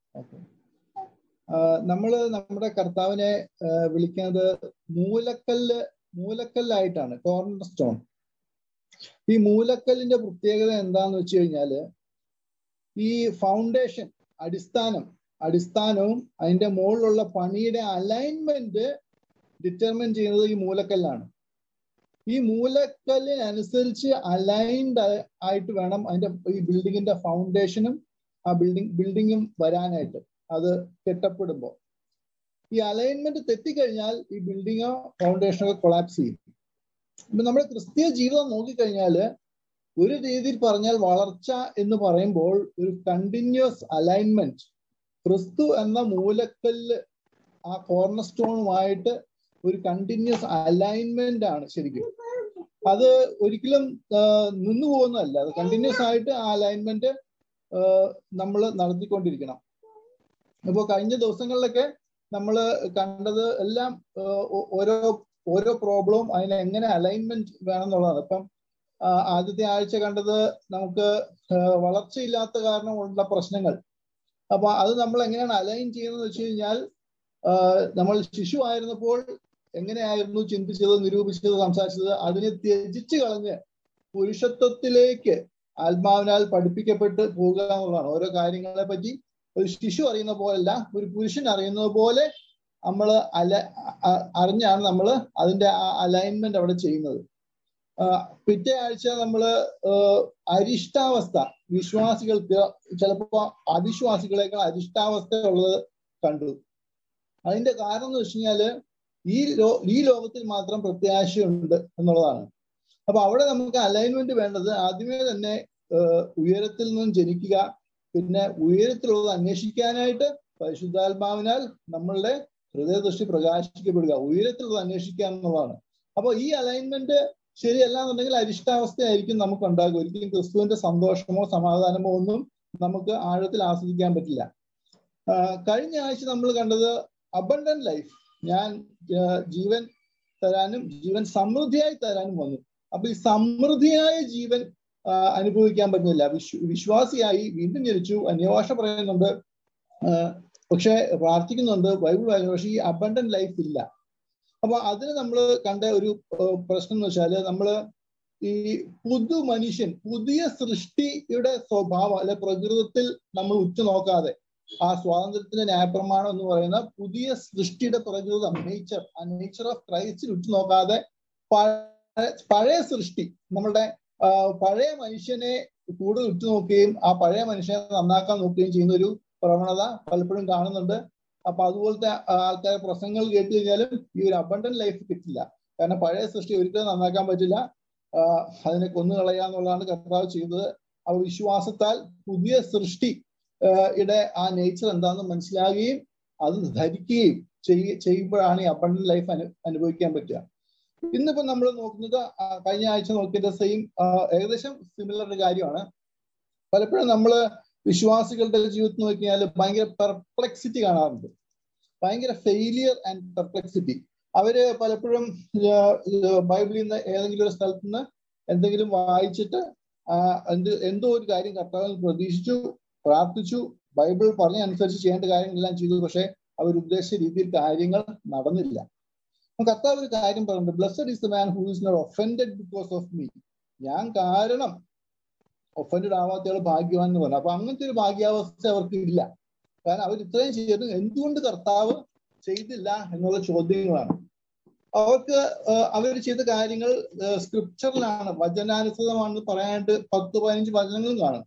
Okay. നമ്മള് നമ്മുടെ കർത്താവിനെ വിളിക്കുന്നത് മൂലക്കല്ലായിട്ടാണ്, കോർണർ സ്റ്റോൺ. ഈ മൂലക്കല്ലിന്റെ പ്രത്യേകത എന്താന്ന് വെച്ച് കഴിഞ്ഞാല്, ഈ ഫൗണ്ടേഷൻ, അടിസ്ഥാനവും അതിന്റെ മുകളിലുള്ള പണിയുടെ അലൈൻമെന്റ് ഡിറ്റർമിൻ ചെയ്യുന്നത് ഈ മൂലക്കല്ലാണ്. ഈ മൂലക്കല്ലിനനുസരിച്ച് അലൈൻഡ് ആയിട്ട് വേണം അതിന്റെ ഈ ബിൽഡിങ്ങിന്റെ ഫൗണ്ടേഷനും ആ ബിൽഡിങ്ങും വരാനായിട്ട്. അത് കെട്ടപ്പെടുമ്പോൾ ഈ അലൈൻമെന്റ് തെറ്റിക്കഴിഞ്ഞാൽ ഈ ബിൽഡിങ്ങോ ഫൗണ്ടേഷനോ കൊളാപ്സ് ചെയ്യും. ഇപ്പൊ നമ്മുടെ ക്രിസ്തീയ ജീവിതം നോക്കിക്കഴിഞ്ഞാല് ഒരു രീതിയിൽ പറഞ്ഞാൽ വളർച്ച എന്ന് പറയുമ്പോൾ ഒരു കണ്ടിന്യൂസ് അലൈൻമെന്റ്, ക്രിസ്തു എന്ന മൂലക്കല്ല് ആ കോർണർ സ്റ്റോണുമായിട്ട് ഒരു കണ്ടിന്യൂസ് അലൈൻമെന്റ് ആണ് ശരിക്കും. അത് ഒരിക്കലും നിന്നു പോകുന്നതല്ല, അത് കണ്ടിന്യൂസ് ആയിട്ട് ആ അലൈൻമെന്റ് നമ്മൾ നടത്തിക്കൊണ്ടിരിക്കണം. ഇപ്പോൾ കഴിഞ്ഞ ദിവസങ്ങളിലൊക്കെ നമ്മൾ കണ്ടത് എല്ലാം ഓരോ പ്രോബ്ലവും അതിന് എങ്ങനെ അലൈൻമെന്റ് വേണം എന്നുള്ളതാണ്. ഇപ്പം ആദ്യത്തെ ആഴ്ച കണ്ടത് നമുക്ക് വളർച്ചയില്ലാത്ത കാരണം ഉള്ള പ്രശ്നങ്ങൾ. അപ്പൊ അത് നമ്മൾ എങ്ങനെയാണ് അലൈൻ ചെയ്യുന്നത് വെച്ച് കഴിഞ്ഞാൽ, നമ്മൾ ശിശു ആയിരുന്നപ്പോൾ എങ്ങനെയായിരുന്നു ചിന്തിച്ചത്, നിരൂപിച്ചത്, സംസാരിച്ചത്, അതിനെ ത്യജിച്ച് കളഞ്ഞ് പുരുഷത്വത്തിലേക്ക് ആത്മാവിനാൽ പഠിപ്പിക്കപ്പെട്ട് പോകുക എന്നുള്ളതാണ്. ഓരോ കാര്യങ്ങളെ പറ്റി ഒരു ശിശു അറിയുന്ന പോലല്ല, ഒരു പുരുഷൻ അറിയുന്നത് പോലെ നമ്മൾ അറിഞ്ഞാണ് നമ്മൾ അതിന്റെ ആ അലൈൻമെന്റ് അവിടെ ചെയ്യുന്നത്. പിറ്റേ ആഴ്ച നമ്മള് അരിഷ്ടാവസ്ഥ, വിശ്വാസികൾക്ക് ചിലപ്പോ അവിശ്വാസികളെക്കാൾ അരിഷ്ടാവസ്ഥ ഉള്ളത് കണ്ടു. അതിന്റെ കാരണം എന്ന് വെച്ച് കഴിഞ്ഞാല് ഈ ലോകത്തിൽ മാത്രം പ്രത്യാശയുണ്ട് എന്നുള്ളതാണ്. അപ്പൊ അവിടെ നമുക്ക് അലൈൻമെന്റ് വേണ്ടത് ആദ്യമേ തന്നെ ഉയരത്തിൽ നിന്നും ജനിക്കുക, പിന്നെ ഉയരത്തിലുള്ളത് അന്വേഷിക്കാനായിട്ട് പരിശുദ്ധാത്മാവിനാൽ നമ്മളുടെ ഹൃദയദൃഷ്ടി പ്രകാശിക്കപ്പെടുക, ഉയരത്തിലുള്ളത് അന്വേഷിക്കുക എന്നുള്ളതാണ്. അപ്പൊ ഈ അലൈൻമെന്റ് ശരിയല്ല എന്നുണ്ടെങ്കിൽ അരിഷ്ടാവസ്ഥയായിരിക്കും നമുക്ക് ഉണ്ടാകുക. ഒരിക്കലും ക്രിസ്തുവിന്റെ സന്തോഷമോ സമാധാനമോ ഒന്നും നമുക്ക് ആഴത്തിൽ ആസ്വദിക്കാൻ പറ്റില്ല. കഴിഞ്ഞ ആഴ്ച നമ്മൾ കണ്ടത് അബണ്ടന്റ് ലൈഫ്, ഞാൻ ജീവൻ തരാനും ജീവൻ സമൃദ്ധിയായി തരാനും വന്നു. അപ്പൊ ഈ സമൃദ്ധിയായ ജീവൻ അനുഭവിക്കാൻ പറ്റുന്നില്ല. വിശ്വാസിയായി വീണ്ടും ജനിച്ചു, അന്യഭാഷ പറയുന്നുണ്ട്, പക്ഷെ പ്രാർത്ഥിക്കുന്നുണ്ട്, ബൈബിൾ വായിക്കുന്നു, പക്ഷെ ഈ അബണ്ടന്റ് ലൈഫ് ഇല്ല. അപ്പൊ അതിന് നമ്മൾ കണ്ട ഒരു പ്രശ്നം എന്ന് വെച്ചാല്, നമ്മള് ഈ മനുഷ്യൻ, പുതിയ സൃഷ്ടിയുടെ സ്വഭാവം അല്ലെ പ്രകൃതത്തിൽ നമ്മൾ ഉറ്റുനോക്കാതെ, ആ സ്വാതന്ത്ര്യത്തിന്റെ ന്യായപ്രമാണം എന്ന് പറയുന്ന പുതിയ സൃഷ്ടിയുടെ പ്രകൃതം, നേച്ചർ ഓഫ് ക്രൈസ്റ്റിൽ ഉറ്റുനോക്കാതെ പഴയ സൃഷ്ടി, നമ്മളുടെ പഴയ മനുഷ്യനെ കൂടുതൽ ഉറ്റുനോക്കുകയും ആ പഴയ മനുഷ്യനെ നന്നാക്കാൻ നോക്കുകയും ചെയ്യുന്ന ഒരു പ്രവണത പലപ്പോഴും കാണുന്നുണ്ട്. അപ്പൊ അതുപോലത്തെ ആൾക്കാരെ പ്രസംഗങ്ങൾ കേട്ട് കഴിഞ്ഞാലും ഈ ഒരു അബണ്ടന്റ് ലൈഫ് കിട്ടില്ല. കാരണം പഴയ സൃഷ്ടി ഒരിക്കലും നന്നാക്കാൻ പറ്റില്ല, അതിനെ കൊന്നുകളയുക എന്നുള്ളതാണ് കർത്താവ് ചെയ്തത്. അപ്പൊ വിശ്വാസത്താൽ പുതിയ സൃഷ്ടി ആ നേച്ചർ എന്താണെന്ന് മനസ്സിലാകുകയും അത് ധരിക്കുകയും ചെയ്യുമ്പോഴാണ് ഈ അബണ്ടന്റ് ലൈഫ് അനുഭവിക്കാൻ പറ്റുക. ഇന്നിപ്പോ നമ്മൾ നോക്കുന്നത്, കഴിഞ്ഞ ആഴ്ച നോക്കിയത് ഏകദേശം സിമിലർ ഒരു കാര്യമാണ്. പലപ്പോഴും നമ്മള് വിശ്വാസികളുടെ ജീവിതത്തിൽ നോക്കിയാൽ ഭയങ്കര പെർപ്ലെക്സിറ്റി കാണാറുണ്ട്, ഭയങ്കര ഫെയിലിയർ ആൻഡ് പെർപ്ലെക്സിറ്റി. അവര് പലപ്പോഴും ബൈബിളിൽ നിന്ന് ഏതെങ്കിലും ഒരു സ്ഥലത്ത് നിന്ന് എന്തെങ്കിലും വായിച്ചിട്ട് എന്തോ ഒരു കാര്യം കർത്താവിൽ പ്രതീക്ഷിച്ചു, പ്രാർത്ഥിച്ചു, ബൈബിൾ പറഞ്ഞ അനുസരിച്ച് ചെയ്യേണ്ട കാര്യങ്ങളെല്ലാം ചെയ്തു, പക്ഷെ അവർ ഉദ്ദേശിച്ച രീതിയിൽ കാര്യങ്ങൾ നടന്നില്ല. കർത്താവ് ഒരു കാര്യം പറയുന്നുണ്ട്, blessed is the man who is not offended because of me. ഞാൻ കാരണം ഒഫൻഡഡ് ആവാത്തയാൾ ഭാഗ്യവാൻ എന്ന് പറഞ്ഞു. അപ്പൊ അങ്ങനത്തെ ഒരു ഭാഗ്യാവസ്ഥ അവർക്ക് ഇല്ല. കാരണം അവർ ഇത്രയും ചെയ്തിട്ട് എന്തുകൊണ്ട് കർത്താവ് ചെയ്തില്ല എന്നുള്ള ചോദ്യങ്ങളാണ് അവർക്ക്. അവർ ചെയ്ത കാര്യങ്ങൾ സ്ക്രിപ്ചറിലാണ്, വചനാനുസൃതമാണെന്ന് പറയാനായിട്ട് 10-15 വചനങ്ങളും കാണും.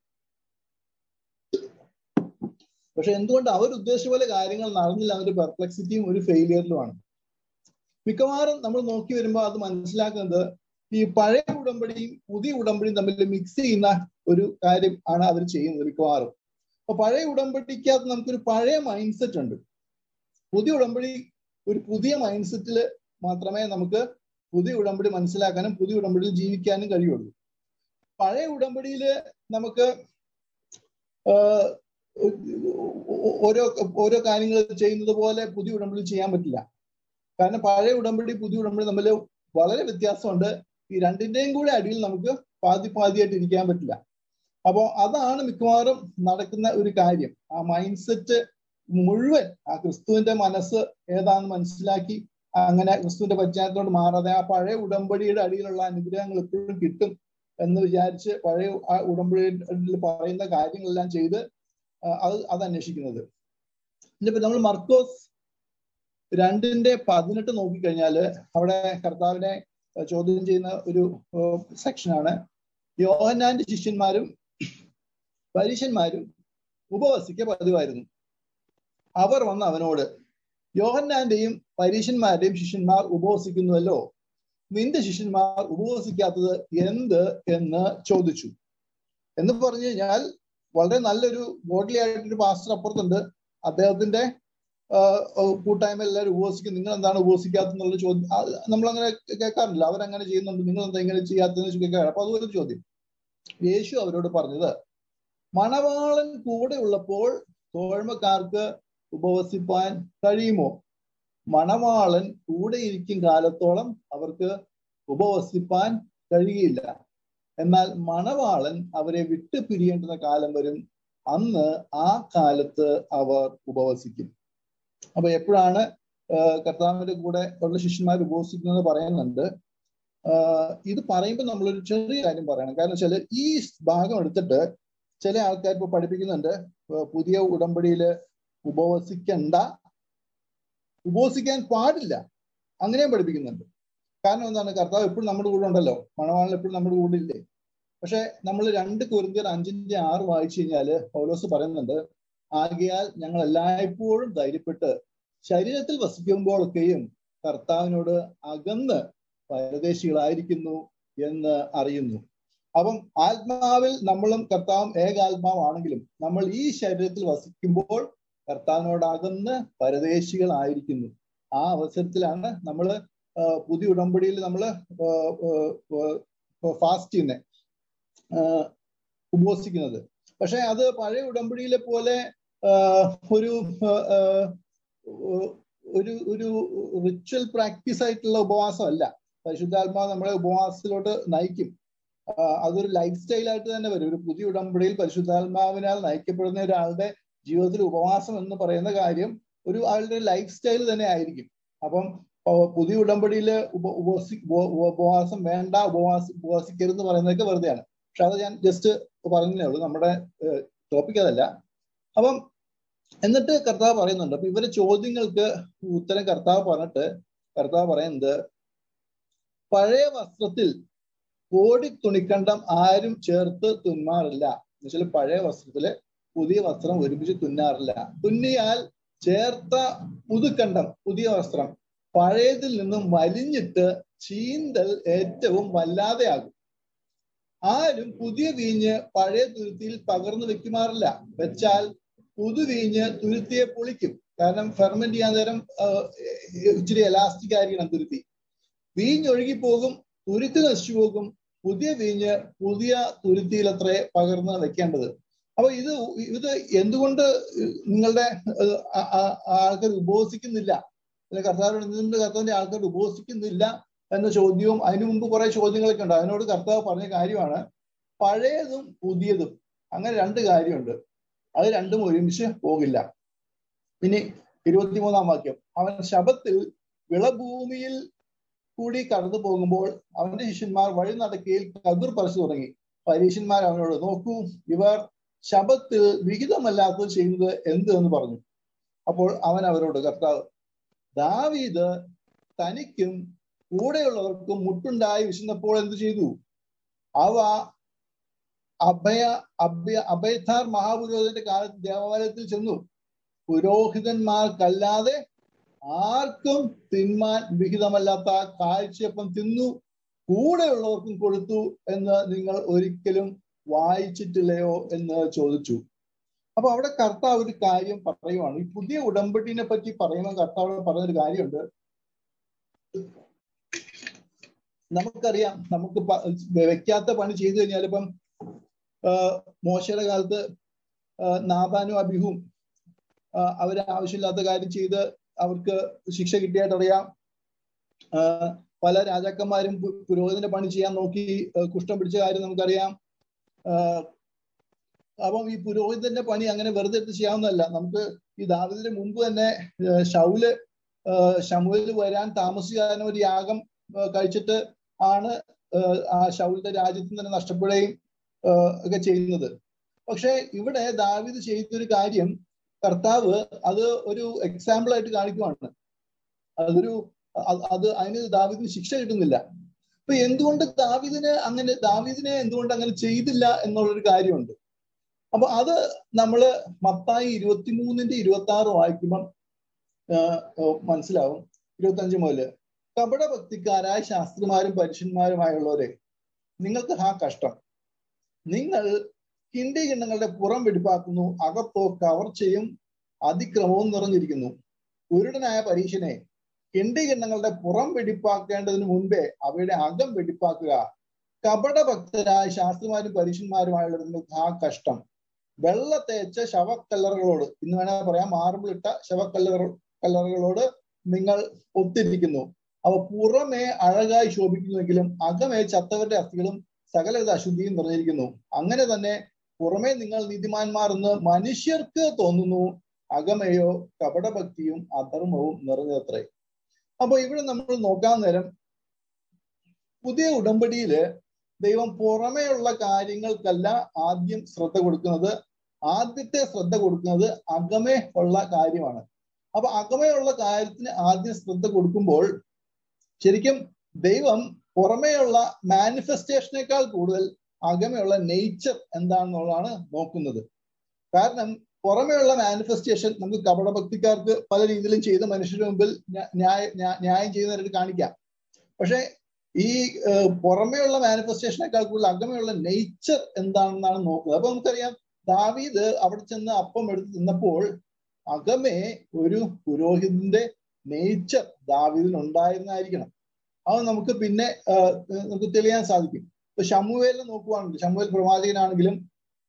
പക്ഷെ എന്തുകൊണ്ട് അവർ ഉദ്ദേശിച്ച പോലെ കാര്യങ്ങൾ നടന്നില്ല എന്നൊരു പെർപ്ലെക്സിറ്റിയും ഒരു ഫെയിലിയറിലുമാണ്. മിക്കവാറും നമ്മൾ നോക്കി വരുമ്പോൾ അത് മനസ്സിലാക്കുന്നത് ഈ പഴയ ഉടമ്പടിയും പുതിയ ഉടമ്പടിയും തമ്മിൽ മിക്സ് ചെയ്യുന്ന ഒരു കാര്യം ആണ് അവർ ചെയ്യുന്നത് മിക്കവാറും. അപ്പൊ പഴയ ഉടമ്പടിക്കകത്ത് നമുക്കൊരു പഴയ മൈൻഡ് സെറ്റ് ഉണ്ട്. പുതിയ ഉടമ്പടി ഒരു പുതിയ മൈൻഡ് സെറ്റിൽ മാത്രമേ നമുക്ക് പുതിയ ഉടമ്പടി മനസ്സിലാക്കാനും പുതിയ ഉടമ്പടിയിൽ ജീവിക്കാനും കഴിയുള്ളൂ. പഴയ ഉടമ്പടിയിൽ നമുക്ക് ഓരോ കാര്യങ്ങൾ ചെയ്യുന്നത് പോലെ പുതിയ ഉടമ്പടി ചെയ്യാൻ പറ്റില്ല. കാരണം പഴയ ഉടമ്പടി പുതിയ ഉടമ്പടി തമ്മിൽ വളരെ വ്യത്യാസമുണ്ട്. ഈ രണ്ടിന്റെയും കൂടെ അടിയിൽ നമുക്ക് പാതിയായിട്ട് ഇരിക്കാൻ പറ്റില്ല. അപ്പോൾ അതാണ് മിക്കവാറും നടക്കുന്ന ഒരു കാര്യം. ആ മൈൻഡ് സെറ്റ് മുഴുവൻ ആ ക്രിസ്തുവിന്റെ മനസ്സ് ഏതാണെന്ന് മനസ്സിലാക്കി അങ്ങനെ ക്രിസ്തുവിന്റെ പശ്ചാത്തലത്തോട് മാറാതെ ആ പഴയ ഉടമ്പടിയുടെ അടിയിലുള്ള അനുഗ്രഹങ്ങൾ എപ്പോഴും കിട്ടും എന്ന് വിചാരിച്ച് പഴയ ആ ഉടമ്പടിയിൽ പറയുന്ന കാര്യങ്ങളെല്ലാം ചെയ്ത് അത് അന്വേഷിക്കുന്നത്. ഇനിയിപ്പോ നമ്മൾ മർക്കോസ് 2:18 നോക്കിക്കഴിഞ്ഞാല് അവിടെ കർത്താവിനെ ചോദ്യം ചെയ്യുന്ന ഒരു സെക്ഷനാണ്. യോഹന്നാന്റെ ശിഷ്യന്മാരും പരീശന്മാരും ഉപവസിക്ക പതിവായിരുന്നു. അവർ വന്ന് അവനോട്, യോഹന്നാന്റെയും പരീശന്മാരുടെയും ശിഷ്യന്മാർ ഉപവസിക്കുന്നുവല്ലോ, നിന്റെ ശിഷ്യന്മാർ ഉപവസിക്കാത്തത് എന്ത് എന്ന് ചോദിച്ചു. എന്ന് പറഞ്ഞു കഴിഞ്ഞാൽ വളരെ നല്ലൊരു ഗോഡ്ലി ആയിട്ടൊരു പാസ്റ്റർ അപ്പുറത്തുണ്ട്. അദ്ദേഹത്തിന്റെ കൂട്ടായ്മ എല്ലാവരും ഉപവസിക്കും, നിങ്ങൾ എന്താണ് ഉപവസിക്കാത്തെന്നുള്ള ചോദ്യം നമ്മളങ്ങനെ കേൾക്കാറില്ല. അവരങ്ങനെ ചെയ്യുന്നുണ്ട്, നിങ്ങൾ എന്താ ഇങ്ങനെ ചെയ്യാത്തതെന്ന് കേൾക്കാറ്. അപ്പൊ അതുപോലെ ചോദ്യം. യേശു അവരോട് പറഞ്ഞത്, മണവാളൻ കൂടെ ഉള്ളപ്പോൾ തോഴ്മക്കാർക്ക് ഉപവസിപ്പാൻ കഴിയുമോ? മണവാളൻ കൂടെ ഇരിക്കും കാലത്തോളം അവർക്ക് ഉപവസിപ്പാൻ കഴിയില്ല. എന്നാൽ മണവാളൻ അവരെ വിട്ടു പിരിയേണ്ടുന്ന കാലം വരും, അന്ന് ആ കാലത്ത് അവർ ഉപവസിക്കും. അപ്പൊ എപ്പോഴാണ് കർത്താവിന്റെ കൂടെ ഉള്ള ശിഷ്യന്മാർ ഉപവസിക്കുന്നത് പറയുന്നുണ്ട്. ഇത് പറയുമ്പോൾ നമ്മളൊരു ചെറിയ കാര്യം പറയണം. കാരണം വെച്ചാൽ ഈ ഭാഗം എടുത്തിട്ട് ചില ആൾക്കാർ ഇപ്പൊ പഠിപ്പിക്കുന്നുണ്ട് പുതിയ ഉടമ്പടിയില് ഉപവസിക്കണ്ട, ഉപവസിക്കാൻ പാടില്ല, അങ്ങനെയും പഠിപ്പിക്കുന്നുണ്ട്. കാരണം എന്താണ്? കർത്താവ് എപ്പോഴും നമ്മുടെ കൂടെ ഉണ്ടല്ലോ, മണവാളൻ എപ്പോഴും നമ്മുടെ കൂടെ ഇല്ലേ. പക്ഷെ നമ്മൾ 2 കൊരിന്ത്യർ 5:6 വായിച്ചു കഴിഞ്ഞാല് പൗലോസ് പറയുന്നുണ്ട്, ആകയാൽ ഞങ്ങൾ എല്ലായ്പ്പോഴും ധൈര്യപ്പെട്ട് ശരീരത്തിൽ വസിക്കുമ്പോഴൊക്കെയും കർത്താവിനോട് അകന്ന് പരദേശികളായിരിക്കുന്നു എന്ന് അറിയുന്നു. അപ്പം ആത്മാവിൽ നമ്മളും കർത്താവും ഏകാത്മാവാണെങ്കിലും നമ്മൾ ഈ ശരീരത്തിൽ വസിക്കുമ്പോൾ കർത്താവിനോട് അകന്ന് പരദേശികളായിരിക്കുന്നു. ആ അവസരത്തിലാണ് നമ്മൾ പുതിയ ഉടമ്പടിയിൽ നമ്മൾ ഫാസ്റ്റിനെ ഉപവസിക്കുന്നത്. പക്ഷെ അത് പഴയ ഉടമ്പടിയിലെ പോലെ ഒരു ഒരു റിച്വൽ പ്രാക്ടീസ് ആയിട്ടുള്ള ഉപവാസം അല്ല. പരിശുദ്ധാത്മാവ് നമ്മളെ ഉപവാസത്തിലോട്ട് നയിക്കും. അതൊരു ലൈഫ് സ്റ്റൈലായിട്ട് തന്നെ വരും. ഒരു പുതിയ ഉടമ്പടിയിൽ പരിശുദ്ധാത്മാവിനാൽ നയിക്കപ്പെടുന്ന ഒരാളുടെ ജീവിതത്തിൽ ഉപവാസം എന്ന് പറയുന്ന കാര്യം ആളുടെ ലൈഫ് സ്റ്റൈൽ തന്നെ ആയിരിക്കും. അപ്പം പുതിയ ഉടമ്പടിയിൽ ഉപവാസം വേണ്ട, ഉപവാസിക്കരുത് എന്ന് പറയുന്നതൊക്കെ വെറുതെയാണ്. പക്ഷെ അത് ഞാൻ ജസ്റ്റ് പറഞ്ഞേ ഉള്ളൂ, നമ്മുടെ ടോപ്പിക് അതല്ല. അപ്പം എന്നിട്ട് കർത്താവ് പറയുന്നുണ്ട്. അപ്പൊ ഇവരെ ചോദ്യങ്ങൾക്ക് ഉത്തരം കർത്താവ് പറഞ്ഞിട്ട് കർത്താവ് പറയുന്നത്, പഴയ വസ്ത്രത്തിൽ കോടി തുണിക്കണ്ടം ആരും ചേർത്ത് തുന്നാറില്ല. എന്നുവെച്ചാൽ പഴയ വസ്ത്രത്തില് പുതിയ വസ്ത്രം ഒരുമിച്ച് തുന്നാറില്ല. തുന്നിയാൽ ചേർത്ത പുതുക്കണ്ടം, പുതിയ വസ്ത്രം പഴയതിൽ നിന്നും വലിഞ്ഞിട്ട് ചീന്തൽ ഏറ്റവും വല്ലാതെയാകും. ആരും പുതിയ വീഞ്ഞ് പഴയ തുരുത്തിയിൽ പകർന്നു വെക്കുമാറില്ല. വെച്ചാൽ പുതുവീഞ്ഞ് തുരുത്തിയെ പൊളിക്കും. കാരണം ഫെർമെന്റ് ചെയ്യാൻ നേരം ഇച്ചിരി എലാസ്റ്റിക് ആയിരിക്കണം തുരുത്തി. വീഞ്ഞൊഴുകിപ്പോകും, തുരുത്തി നശിച്ചു പോകും. പുതിയ വീഞ്ഞ് പുതിയ തുരുത്തിയിൽ അത്രേ പകർന്ന് വെക്കേണ്ടത്. അപ്പൊ ഇത് എന്തുകൊണ്ട് നിങ്ങളുടെ ആൾക്കാർ ഉപവസിക്കുന്നില്ല, കർത്താവിന്റെ ആൾക്കാർ ഉപവസിക്കുന്നില്ല എന്ന ചോദ്യവും അതിനു മുമ്പ് കുറെ ചോദ്യങ്ങളൊക്കെ ഉണ്ട്. അതിനോട് കർത്താവ് പറഞ്ഞ കാര്യമാണ് പഴയതും പുതിയതും, അങ്ങനെ 2 കാര്യമുണ്ട്. അത് രണ്ടും ഒരുമിച്ച് പോകില്ല. ഇനി 23-ാം വാക്യം, അവൻ ശബത്തിൽ വിളഭൂമിയിൽ കൂടി കടന്നു പോകുമ്പോൾ അവന്റെ ശിഷ്യന്മാർ വഴി നടക്കയിൽ കതിർ പറിച്ചു തുടങ്ങി. പരീശന്മാർ അവനോട്, നോക്കൂ, ഇവർ ശബത്തിൽ വിഹിതമല്ലാത്തത് ചെയ്യുന്നത് എന്ത് എന്ന് പറഞ്ഞു. അപ്പോൾ അവൻ അവരോട്, കർത്താവ് ദാവീദ് തനിക്കും കൂടെയുള്ളവർക്കും മുട്ടുണ്ടായി വിശന്നപ്പോൾ എന്ത് ചെയ്തു? അവ അബയഥാർ മഹാപുരോഹിതന്റെ കാലത്ത് ദേവാലയത്തിൽ ചെന്നു പുരോഹിതന്മാർക്കല്ലാതെ ആർക്കും തിന്മാൻ വിഹിതമല്ലാത്ത കാഴ്ചയപ്പം തിന്നു, കൂടെയുള്ളവർക്കും കൊടുത്തു എന്ന് നിങ്ങൾ ഒരിക്കലും വായിച്ചിട്ടില്ലയോ എന്ന് ചോദിച്ചു. അപ്പൊ അവിടെ കർത്താവ് ഒരു കാര്യം പറയുവാണ്. ഈ പുതിയ ഉടമ്പടിനെ പറ്റി പറയുമ്പോൾ കർത്താവ് പറഞ്ഞൊരു കാര്യമുണ്ട്. നമുക്കറിയാം, നമുക്ക് വെക്കാത്ത പണി ചെയ്തു കഴിഞ്ഞാൽ ഇപ്പം മോശയുടെ കാലത്ത് നാബാനും അബിഹും അവര് ആവശ്യമില്ലാത്ത കാര്യം ചെയ്ത് അവർക്ക് ശിക്ഷ കിട്ടിയായിട്ടറിയാം. പല രാജാക്കന്മാരും പുരോഹിതന്റെ പണി ചെയ്യാൻ നോക്കി കുഷ്ഠം പിടിച്ച കാര്യം നമുക്കറിയാം. അപ്പം ഈ പുരോഹിതന്റെ പണി അങ്ങനെ വെറുതെ എടുത്ത് ചെയ്യാവുന്നതല്ല. നമുക്ക് ഈ ദാവീദിന് മുമ്പ് തന്നെ ശമൂവേൽ വരാൻ താമസിക്കാതെ ഒരു യാഗം കഴിച്ചിട്ട് ആണ് ആ ശൗലിന്റെ രാജ്യത്തിന് തന്നെ നഷ്ടപ്പെടുകയും ഒക്കെ ചെയ്യുന്നത്. പക്ഷെ ഇവിടെ ദാവീദ് ചെയ്തൊരു കാര്യം കർത്താവ് അത് ഒരു എക്സാമ്പിൾ ആയിട്ട് കാണിക്കുവാണ്. അതിന് ദാവീദിന് ശിക്ഷ കിട്ടുന്നില്ല. അപ്പൊ എന്തുകൊണ്ട് ദാവീദിനെ എന്തുകൊണ്ട് അങ്ങനെ ചെയ്തില്ല എന്നുള്ളൊരു കാര്യമുണ്ട്. അപ്പൊ അത് നമ്മള് മത്തായി 23:26 വായിക്കുമ്പം മനസ്സിലാവും. 25 മുതല്, കപടഭക്തിക്കാരായ ശാസ്ത്രിമാരും പരീശന്മാരുമായുള്ളവരെ, നിങ്ങൾക്ക് കഷ്ടം. നിങ്ങൾ കിണ്ടികിണ്ണങ്ങളുടെ പുറം വെടിപ്പാക്കുന്നു, അകത്തോ കവർച്ചയും അതിക്രമവും നിറഞ്ഞിരിക്കുന്നു. കുരുടനായ പരീശനെ, കിണ്ടികിണ്ണങ്ങളുടെ പുറം വെടിപ്പാക്കേണ്ടതിന് മുൻപേ അവയുടെ അകം വെടിപ്പാക്കുക. കപടഭക്തരായ ശാസ്ത്രിമാരും പരീശന്മാരുമായുള്ളവരെ, നിങ്ങൾക്ക് കഷ്ടം. വെള്ള തേച്ച ശവക്കല്ലറുകളോട്, ഇന്ന് വേണേൽ പറയാം മാർബിൾ ഇട്ട ശവക്കല്ലറുകളോട് നിങ്ങൾ ഒത്തിരിക്കുന്നു. അവ പുറമേ അഴകായി ശോഭിക്കുന്നുവെങ്കിലും അകമേ ചത്തവരുടെ അസ്ഥികളും സകലവിധ അശുദ്ധിയും നിറഞ്ഞിരിക്കുന്നു. അങ്ങനെ തന്നെ പുറമേ നിങ്ങൾ നീതിമാന്മാർ എന്ന് മനുഷ്യർക്ക് തോന്നുന്നു, അകമയോ കപടഭക്തിയും അധർമ്മവും നിറഞ്ഞത്രേ. അപ്പൊ ഇവിടെ നമ്മൾ നോക്കാൻ നേരം പുതിയ ഉടമ്പടിയില് ദൈവം പുറമേയുള്ള കാര്യങ്ങൾക്കല്ല ആദ്യം ശ്രദ്ധ കൊടുക്കുന്നത്. ആദ്യത്തെ ശ്രദ്ധ കൊടുക്കുന്നത് അകമേ ഉള്ള കാര്യമാണ്. അപ്പൊ അകമയുള്ള കാര്യത്തിന് ആദ്യം ശ്രദ്ധ കൊടുക്കുമ്പോൾ ശരിക്കും ദൈവം പുറമേയുള്ള മാനിഫെസ്റ്റേഷനേക്കാൾ കൂടുതൽ അകമയുള്ള നേച്ചർ എന്താണെന്നുള്ളതാണ് നോക്കുന്നത്. കാരണം പുറമേയുള്ള മാനിഫെസ്റ്റേഷൻ നമുക്ക് കപടഭക്തിക്കാർക്ക് പല രീതിയിലും ചെയ്ത് മനുഷ്യരുടെ മുമ്പിൽ ന്യായം ചെയ്യുന്നവരായിട്ട് കാണിക്കാം. പക്ഷെ ഈ പുറമേയുള്ള മാനിഫെസ്റ്റേഷനേക്കാൾ കൂടുതൽ അകമയുള്ള നേച്ചർ എന്താണെന്നാണ് നോക്കുന്നത്. അപ്പൊ നമുക്കറിയാം, ദാവീദ് അവിടെ ചെന്ന് അപ്പം എടുത്ത് തിന്നപ്പോൾ അകമേ ഒരു പുരോഹിതന്റെ നേച്ചർ ദാവീദിന് ഉണ്ടായിരുന്നായിരിക്കണം. അത് നമുക്ക് പിന്നെ നമുക്ക് തെളിയാൻ സാധിക്കും. ഇപ്പൊ ശമൂവേലിനെ നോക്കുവാണെങ്കിൽ, ശമൂവേൽ പ്രവാചകനാണെങ്കിലും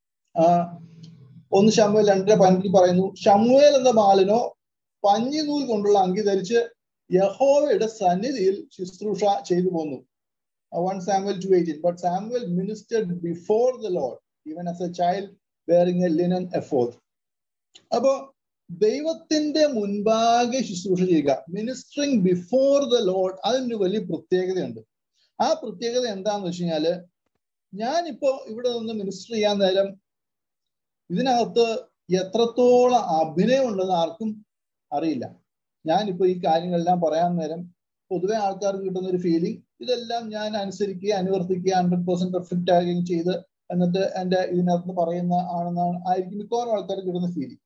1 ശമൂവേൽ 2:15 പറയുന്നു, ശമൂവേൽ എന്ന ബാലനോ പഞ്ഞിനൂൽ കൊണ്ടുള്ള അങ്കി ധരിച്ച് യഹോവയുടെ സന്നിധിയിൽ ശുശ്രൂഷ ചെയ്തു പോന്നു. 1 Samuel 2:18. But Samuel ministered before the Lord, even as a child wearing a linen ephod. അപ്പോ ദൈവത്തിന്റെ മുൻപാകെ ശുശ്രൂഷ ചെയ്യുക, മിനിസ്റ്ററിങ് ബിഫോർ ദ ലോർഡ്, അതിനൊരു വലിയ പ്രത്യേകതയുണ്ട്. ആ പ്രത്യേകത എന്താണെന്ന് വെച്ച് കഴിഞ്ഞാല്, ഞാനിപ്പോ ഇവിടെ നിന്ന് മിനിസ്റ്റർ ചെയ്യാൻ നേരം ഇതിനകത്ത് എത്രത്തോളം അഭിനയം ഉണ്ടെന്ന് ആർക്കും അറിയില്ല. ഞാനിപ്പോ ഈ കാര്യങ്ങളെല്ലാം പറയാൻ നേരം പൊതുവെ ആൾക്കാർക്ക് കിട്ടുന്ന ഒരു ഫീലിംഗ്, ഇതെല്ലാം ഞാൻ അനുസരിക്കുക, അനുവർത്തിക്കുക, 100% പെർഫെക്റ്റ് ആകുകയും ചെയ്ത് എന്നിട്ട് എൻ്റെ ഇതിനകത്ത് പറയുന്ന ആയിരിക്കും മിക്കവാറും ആൾക്കാർക്ക് കിട്ടുന്ന ഫീലിംഗ്.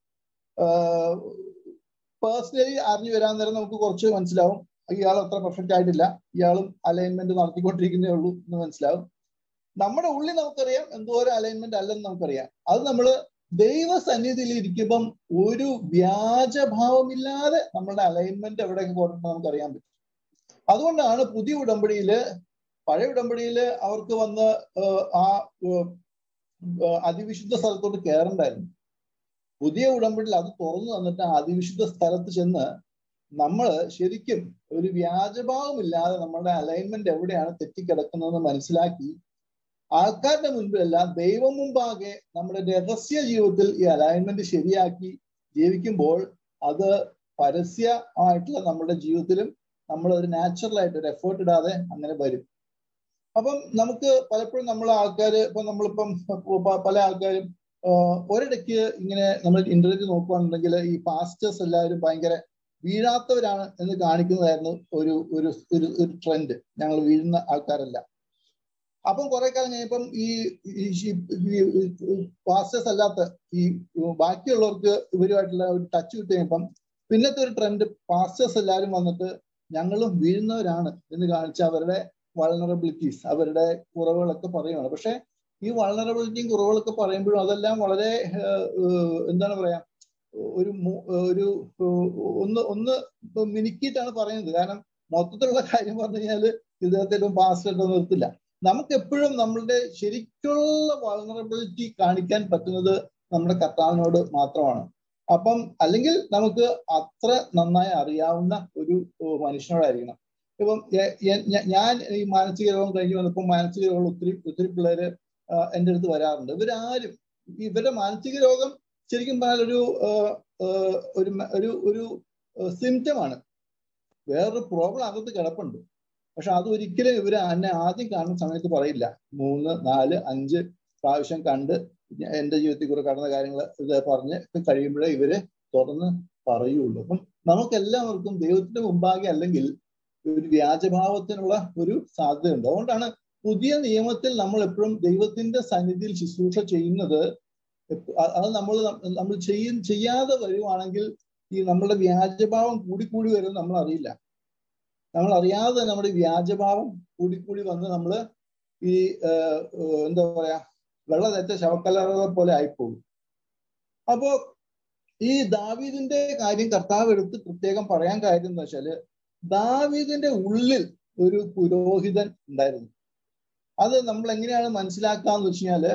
പേഴ്സണലി അറിഞ്ഞു വരാൻ നേരം നമുക്ക് കുറച്ച് മനസ്സിലാവും, ഇയാൾ അത്ര പെർഫെക്റ്റ് ആയിട്ടില്ല, ഇയാളും അലൈൻമെന്റ് നടത്തിക്കൊണ്ടിരിക്കുന്നേ ഉള്ളൂ എന്ന് മനസ്സിലാവും. നമ്മുടെ ഉള്ളിൽ നമുക്കറിയാം എന്തോരം അലൈൻമെന്റ് അല്ലെന്ന് നമുക്കറിയാം. അത് നമ്മള് ദൈവസന്നിധിയിൽ ഇരിക്കുമ്പം ഒരു വ്യാജഭാവമില്ലാതെ നമ്മളുടെ അലൈൻമെന്റ് എവിടെയൊക്കെ കുറഞ്ഞിട്ട് നമുക്കറിയാൻ പറ്റും. അതുകൊണ്ടാണ് പുതിയ ഉടമ്പടിയില്, പഴയ ഉടമ്പടിയില് അവർക്ക് വന്ന് ആ അതിവിശുദ്ധ സ്ഥലത്തോട്ട് കയറണ്ടായിരുന്നു. പുതിയ ഉടമ്പടിയിൽ അത് തുറന്നു തന്നിട്ട് ആ അതിവിശുദ്ധ സ്ഥലത്ത് ചെന്ന് നമ്മൾ ശരിക്കും ഒരു വ്യാജഭാവമില്ലാതെ നമ്മുടെ അലൈൻമെന്റ് എവിടെയാണ് തെറ്റിക്കിടക്കുന്നതെന്ന് മനസ്സിലാക്കി ആൾക്കാരുടെ മുൻപിലല്ല, ദൈവം മുമ്പാകെ നമ്മുടെ രഹസ്യ ജീവിതത്തിൽ ഈ അലൈൻമെന്റ് ശരിയാക്കി ജീവിക്കുമ്പോൾ അത് പരസ്യമായിട്ടുള്ള നമ്മുടെ ജീവിതത്തിലും നമ്മൾ ഒരു നാച്ചുറലായിട്ട് ഒരു എഫേർട്ട് ഇടാതെ അങ്ങനെ വരും. അപ്പം നമുക്ക് പലപ്പോഴും നമ്മളിപ്പം പല ആൾക്കാരും ഒരിടയ്ക്ക് ഇങ്ങനെ നമ്മൾ ഇന്റർനെറ്റ് നോക്കുകയാണെന്നുണ്ടെങ്കിൽ ഈ പാസ്റ്റേഴ്സ് എല്ലാവരും ഭയങ്കര വീഴാത്തവരാണ് എന്ന് കാണിക്കുന്നതായിരുന്നു ഒരു ട്രെൻഡ്. ഞങ്ങൾ വീഴുന്ന ആൾക്കാരല്ല. അപ്പം കുറെ കാലം കഴിഞ്ഞപ്പം ഈ പാസ്റ്റേഴ്സ് അല്ലാത്ത ഈ ബാക്കിയുള്ളവർക്ക് ഇവരുമായിട്ടുള്ള ഒരു ടച്ച് കിട്ടി കഴിഞ്ഞപ്പം പിന്നത്തെ ഒരു ട്രെൻഡ്, പാസ്റ്റേഴ്സ് എല്ലാവരും വന്നിട്ട് ഞങ്ങളും വീഴുന്നവരാണ് എന്ന് കാണിച്ച് അവരുടെ വൾണറബിലിറ്റീസ്, അവരുടെ കുറവുകളൊക്കെ പറയുകയാണ്. പക്ഷെ ഈ വൾണറബിലിറ്റിയും കുറവുകളൊക്കെ പറയുമ്പോഴും അതെല്ലാം വളരെ എന്താണ് പറയാ, ഒരു ഒന്ന് മിനുക്കിയിട്ടാണ് പറയുന്നത്. കാരണം മൊത്തത്തിലുള്ള കാര്യം പറഞ്ഞു കഴിഞ്ഞാൽ ഇദ്ദേഹത്തെ പാസ്റ്റർ നിർത്തില്ല. നമുക്കെപ്പോഴും നമ്മളുടെ ശരിക്കുള്ള വൾണറബിലിറ്റി കാണിക്കാൻ പറ്റുന്നത് നമ്മുടെ കർത്താവിനോട് മാത്രമാണ്. അപ്പം അല്ലെങ്കിൽ നമുക്ക് അത്ര നന്നായി അറിയാവുന്ന ഒരു മനുഷ്യനോടായിരിക്കണം. ഇപ്പം ഞാൻ ഈ മാനസിക രോഗം കഴിഞ്ഞ് വന്നപ്പോൾ മാനസിക രോഗം ഒത്തിരി പിള്ളേര് എൻ്റെ അടുത്ത് വരാറുണ്ട്. ഇവരാരും ഇവരുടെ മാനസിക രോഗം ശരിക്കും പറഞ്ഞാൽ ഒരു സിംറ്റമാണ്. വേറൊരു പ്രോബ്ലം അകത്ത് കിടപ്പുണ്ട്. പക്ഷെ അത് ഒരിക്കലും ഇവര് എന്നെ ആദ്യം കാണുന്ന സമയത്ത് പറയില്ല. 3, 4, 5 പ്രാവശ്യം കണ്ട് എന്റെ ജീവിതത്തിൽ കൂടെ കടന്ന കാര്യങ്ങൾ ഇത് പറഞ്ഞ് കഴിയുമ്പോഴേ ഇവര് തുറന്ന് പറയുള്ളൂ. അപ്പം നമുക്കെല്ലാവർക്കും ദൈവത്തിന്റെ മുമ്പാകെ അല്ലെങ്കിൽ ഒരു വ്യാജഭാവത്തിനുള്ള ഒരു സാധ്യതയുണ്ട്. അതുകൊണ്ടാണ് പുതിയ നിയമത്തിൽ നമ്മൾ എപ്പോഴും ദൈവത്തിന്റെ സന്നിധിയിൽ ശുശ്രൂഷ ചെയ്യുന്നത്. അത് നമ്മൾ ചെയ്യാതെ വരുവാണെങ്കിൽ ഈ നമ്മളുടെ വ്യാജഭാവം കൂടിക്കൂടി വരും. നമ്മൾ അറിയില്ല. നമ്മൾ അറിയാതെ നമ്മുടെ വ്യാജഭാവം കൂടിക്കൂടി വന്ന് നമ്മൾ ഈ എന്താ പറയാ വെള്ള തെറ്റ ശവക്കല്ലറ പോലെ ആയിപ്പോകും. അപ്പോ ഈ ദാവീദിന്റെ കാര്യം കർത്താവ് എടുത്ത് പ്രത്യേകം പറയാൻ കാര്യം എന്ന് വെച്ചാല്, ദാവീദിന്റെ ഉള്ളിൽ ഒരു പുരോഹിതൻ ഉണ്ടായിരുന്നു. അത് നമ്മൾ എങ്ങനെയാണ് മനസ്സിലാക്കാന്ന് വെച്ച് കഴിഞ്ഞാല്,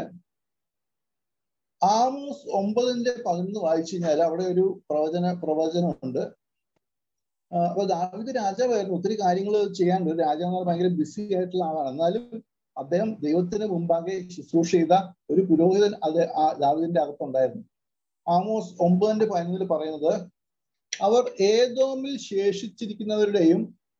ആമോസ് 9:11 വായിച്ചു കഴിഞ്ഞാൽ അവിടെ ഒരു പ്രവചനമുണ്ട്. അപ്പൊ ദാവീദ് രാജാവായിരുന്നു, ഒത്തിരി കാര്യങ്ങൾ ചെയ്യാനുണ്ട്. രാജാവ് ഭയങ്കര ബിസി ആയിട്ടുള്ള ആളാണ്. എന്നാലും അദ്ദേഹം ദൈവത്തിന് മുമ്പാകെ ശുശ്രൂഷ ചെയ്ത ഒരു പുരോഹിതൻ അത് ആ ദാവീദിന്റെ അകത്തുണ്ടായിരുന്നു. ആമോസ് 9:11 പറയുന്നത്, അവർ ഏദോമിൽ ശേഷിച്ചിരിക്കുന്നവരുടെയും